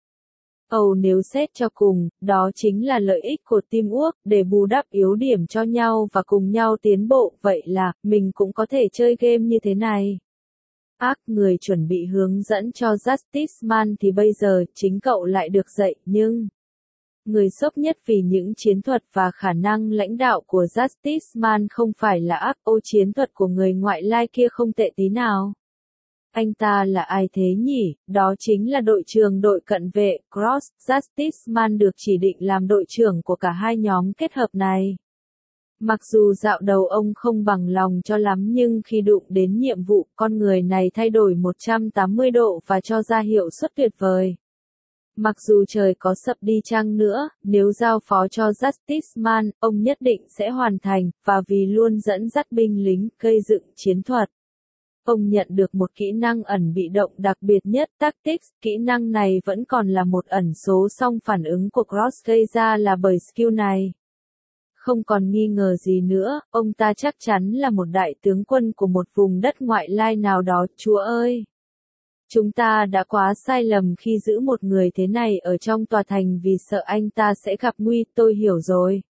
Ồ, nếu xét cho cùng, đó chính là lợi ích của teamwork, để bù đắp yếu điểm cho nhau và cùng nhau tiến bộ. Vậy là, mình cũng có thể chơi game như thế này. Ác, người chuẩn bị hướng dẫn cho Justice Man thì bây giờ, chính cậu lại được dạy, nhưng... Người sốc nhất vì những chiến thuật và khả năng lãnh đạo của Justice Man không phải là ác. Ô, chiến thuật của người ngoại lai kia không tệ tí nào. Anh ta là ai thế nhỉ? Đó chính là đội trưởng đội cận vệ, Cross. Justice Man được chỉ định làm đội trưởng của cả hai nhóm kết hợp này. Mặc dù dạo đầu ông không bằng lòng cho lắm, nhưng khi đụng đến nhiệm vụ, con người này thay đổi một trăm tám mươi độ và cho ra hiệu suất tuyệt vời. Mặc dù trời có sập đi chăng nữa, nếu giao phó cho Justice Man, ông nhất định sẽ hoàn thành, và vì luôn dẫn dắt binh lính, gây dựng chiến thuật, ông nhận được một kỹ năng ẩn bị động đặc biệt nhất, Tactics. Kỹ năng này vẫn còn là một ẩn số, song phản ứng của Cross gây ra là bởi skill này. Không còn nghi ngờ gì nữa, ông ta chắc chắn là một đại tướng quân của một vùng đất ngoại lai nào đó. Chúa ơi! Chúng ta đã quá sai lầm khi giữ một người thế này ở trong tòa thành vì sợ anh ta sẽ gặp nguy. Tôi hiểu rồi.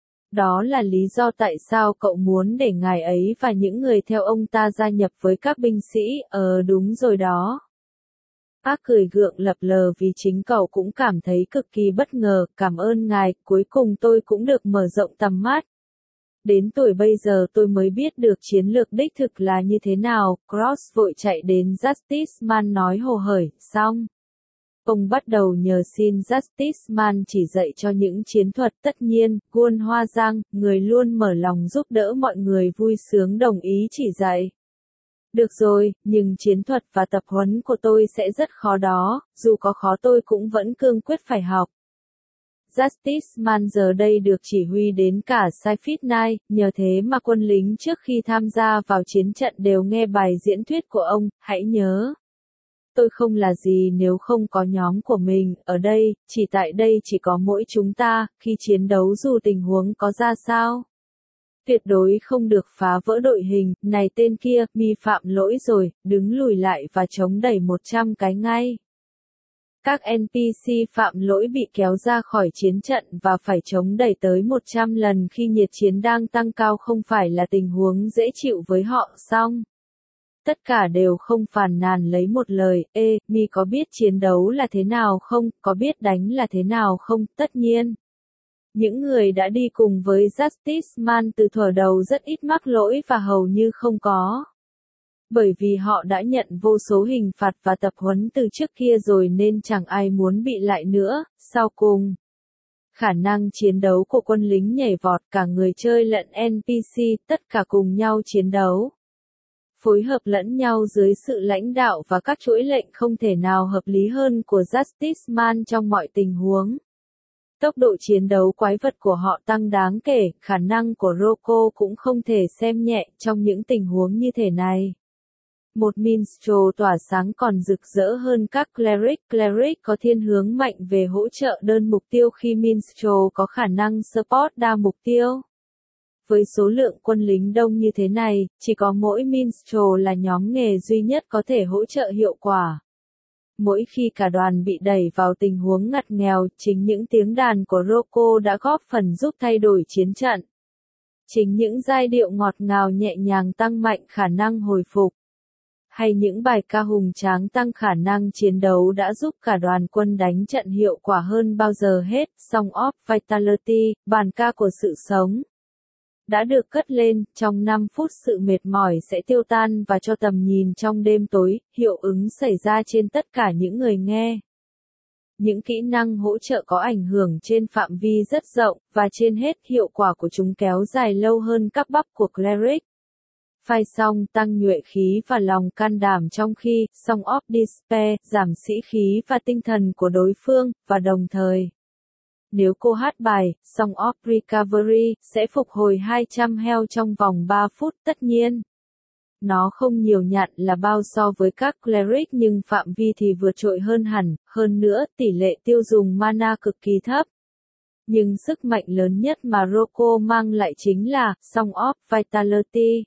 Đó là lý do tại sao cậu muốn để ngài ấy và những người theo ông ta gia nhập với các binh sĩ. Ờ đúng rồi đó. Ác cười gượng lập lờ vì chính cậu cũng cảm thấy cực kỳ bất ngờ, cảm ơn ngài, cuối cùng tôi cũng được mở rộng tầm mắt. Đến tuổi bây giờ tôi mới biết được chiến lược đích thực là như thế nào, Cross vội chạy đến Justice Man nói hồ hởi, xong. Ông bắt đầu nhờ xin Justice Man chỉ dạy cho những chiến thuật tất nhiên, Guôn Hoa Giang, người luôn mở lòng giúp đỡ mọi người vui sướng đồng ý chỉ dạy. Được rồi, nhưng chiến thuật và tập huấn của tôi sẽ rất khó đó, dù có khó tôi cũng vẫn cương quyết phải học. Justice Man giờ đây được chỉ huy đến cả Seyfried Knight, nhờ thế mà quân lính trước khi tham gia vào chiến trận đều nghe bài diễn thuyết của ông, hãy nhớ. Tôi không là gì nếu không có nhóm của mình, ở đây, chỉ tại đây chỉ có mỗi chúng ta, khi chiến đấu dù tình huống có ra sao. Tuyệt đối không được phá vỡ đội hình, này tên kia, mi phạm lỗi rồi, đứng lùi lại và chống đẩy một trăm cái ngay. Các en pê xê phạm lỗi bị kéo ra khỏi chiến trận và phải chống đẩy tới một trăm lần khi nhiệt chiến đang tăng cao không phải là tình huống dễ chịu với họ xong. Tất cả đều không phàn nàn lấy một lời, ê, mi có biết chiến đấu là thế nào không, có biết đánh là thế nào không, tất nhiên. Những người đã đi cùng với Justice Man từ thuở đầu rất ít mắc lỗi và hầu như không có. Bởi vì họ đã nhận vô số hình phạt và tập huấn từ trước kia rồi nên chẳng ai muốn bị lại nữa, sau cùng. Khả năng chiến đấu của quân lính nhảy vọt cả người chơi lẫn en pê xê, tất cả cùng nhau chiến đấu. Phối hợp lẫn nhau dưới sự lãnh đạo và các chuỗi lệnh không thể nào hợp lý hơn của Justice Man trong mọi tình huống. Tốc độ chiến đấu quái vật của họ tăng đáng kể, khả năng của Rocco cũng không thể xem nhẹ trong những tình huống như thế này. Một Minstrel tỏa sáng còn rực rỡ hơn các Cleric. Cleric có thiên hướng mạnh về hỗ trợ đơn mục tiêu khi Minstrel có khả năng support đa mục tiêu. Với số lượng quân lính đông như thế này, chỉ có mỗi Minstrel là nhóm nghề duy nhất có thể hỗ trợ hiệu quả. Mỗi khi cả đoàn bị đẩy vào tình huống ngặt nghèo, chính những tiếng đàn của Rocco đã góp phần giúp thay đổi chiến trận. Chính những giai điệu ngọt ngào nhẹ nhàng tăng mạnh khả năng hồi phục. Hay những bài ca hùng tráng tăng khả năng chiến đấu đã giúp cả đoàn quân đánh trận hiệu quả hơn bao giờ hết. Song of Vitality, bàn ca của sự sống, đã được cất lên, trong năm phút sự mệt mỏi sẽ tiêu tan và cho tầm nhìn trong đêm tối, hiệu ứng xảy ra trên tất cả những người nghe. Những kỹ năng hỗ trợ có ảnh hưởng trên phạm vi rất rộng, và trên hết hiệu quả của chúng kéo dài lâu hơn các bắp của Cleric. Phai song tăng nhuệ khí và lòng can đảm trong khi, Song of Despair, giảm sĩ khí và tinh thần của đối phương, và đồng thời. Nếu cô hát bài, Song of Recovery, sẽ phục hồi hai trăm heo trong vòng ba phút tất nhiên. Nó không nhiều nhặn là bao so với các Cleric nhưng phạm vi thì vượt trội hơn hẳn, hơn nữa tỷ lệ tiêu dùng mana cực kỳ thấp. Nhưng sức mạnh lớn nhất mà Rocco mang lại chính là, Song of Vitality.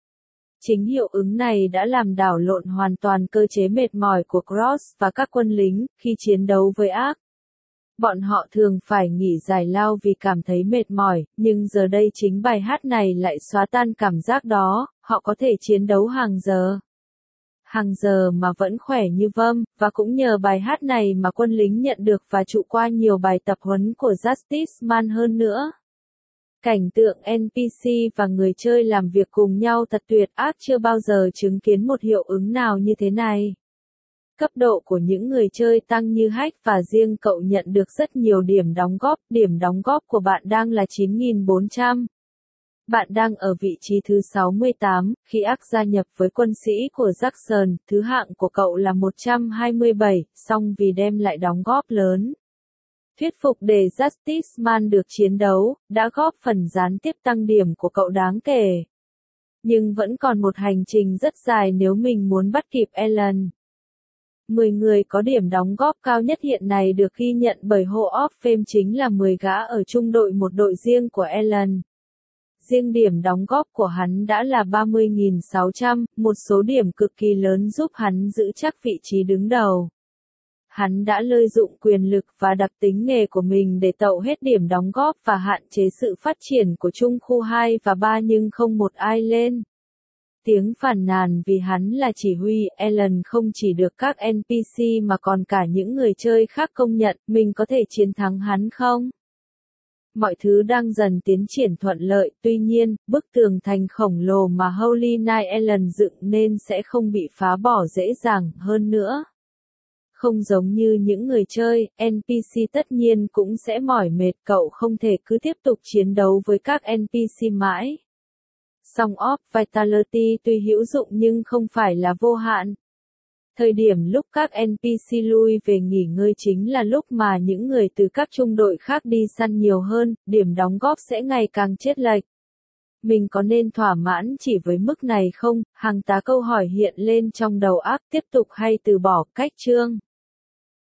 Chính hiệu ứng này đã làm đảo lộn hoàn toàn cơ chế mệt mỏi của Cross và các quân lính, khi chiến đấu với ác. Bọn họ thường phải nghỉ giải lao vì cảm thấy mệt mỏi, nhưng giờ đây chính bài hát này lại xóa tan cảm giác đó, họ có thể chiến đấu hàng giờ. Hàng giờ mà vẫn khỏe như vâm, và cũng nhờ bài hát này mà quân lính nhận được và trụ qua nhiều bài tập huấn của Justice Man hơn nữa. Cảnh tượng en pê xê và người chơi làm việc cùng nhau thật tuyệt ác, chưa bao giờ chứng kiến một hiệu ứng nào như thế này. Cấp độ của những người chơi tăng như hách và riêng cậu nhận được rất nhiều điểm đóng góp, điểm đóng góp của bạn đang là chín nghìn bốn trăm. Bạn đang ở vị trí thứ sáu mươi tám, khi ác gia nhập với quân sĩ của Jackson, thứ hạng của cậu là một trăm hai mươi bảy, song vì đem lại đóng góp lớn. Thuyết phục để Justice Man được chiến đấu, đã góp phần gián tiếp tăng điểm của cậu đáng kể. Nhưng vẫn còn một hành trình rất dài nếu mình muốn bắt kịp Ellen. mười người có điểm đóng góp cao nhất hiện nay được ghi nhận bởi Hall of Fame chính là mười gã ở chung đội một đội riêng của Ellen. Riêng điểm đóng góp của hắn đã là ba mươi nghìn sáu trăm, một số điểm cực kỳ lớn giúp hắn giữ chắc vị trí đứng đầu. Hắn đã lợi dụng quyền lực và đặc tính nghề của mình để tậu hết điểm đóng góp và hạn chế sự phát triển của chung khu hai và ba nhưng không một ai lên. tiếng phàn nàn vì hắn là chỉ huy. Alan không chỉ được các en pê xê mà còn cả những người chơi khác công nhận, mình có thể chiến thắng hắn không? Mọi thứ đang dần tiến triển thuận lợi, tuy nhiên, bức tường thành khổng lồ mà Holy Knight Alan dựng nên sẽ không bị phá bỏ dễ dàng hơn nữa. Không giống như những người chơi, en pê xê tất nhiên cũng sẽ mỏi mệt, cậu không thể cứ tiếp tục chiến đấu với các en pê xê mãi. Song of Vitality tuy hữu dụng nhưng không phải là vô hạn. Thời điểm lúc các en pê xê lui về nghỉ ngơi chính là lúc mà những người từ các trung đội khác đi săn nhiều hơn, điểm đóng góp sẽ ngày càng chênh lệch. Mình có nên thỏa mãn chỉ với mức này không? Hàng tá câu hỏi hiện lên trong đầu óc, tiếp tục hay từ bỏ. Cách chương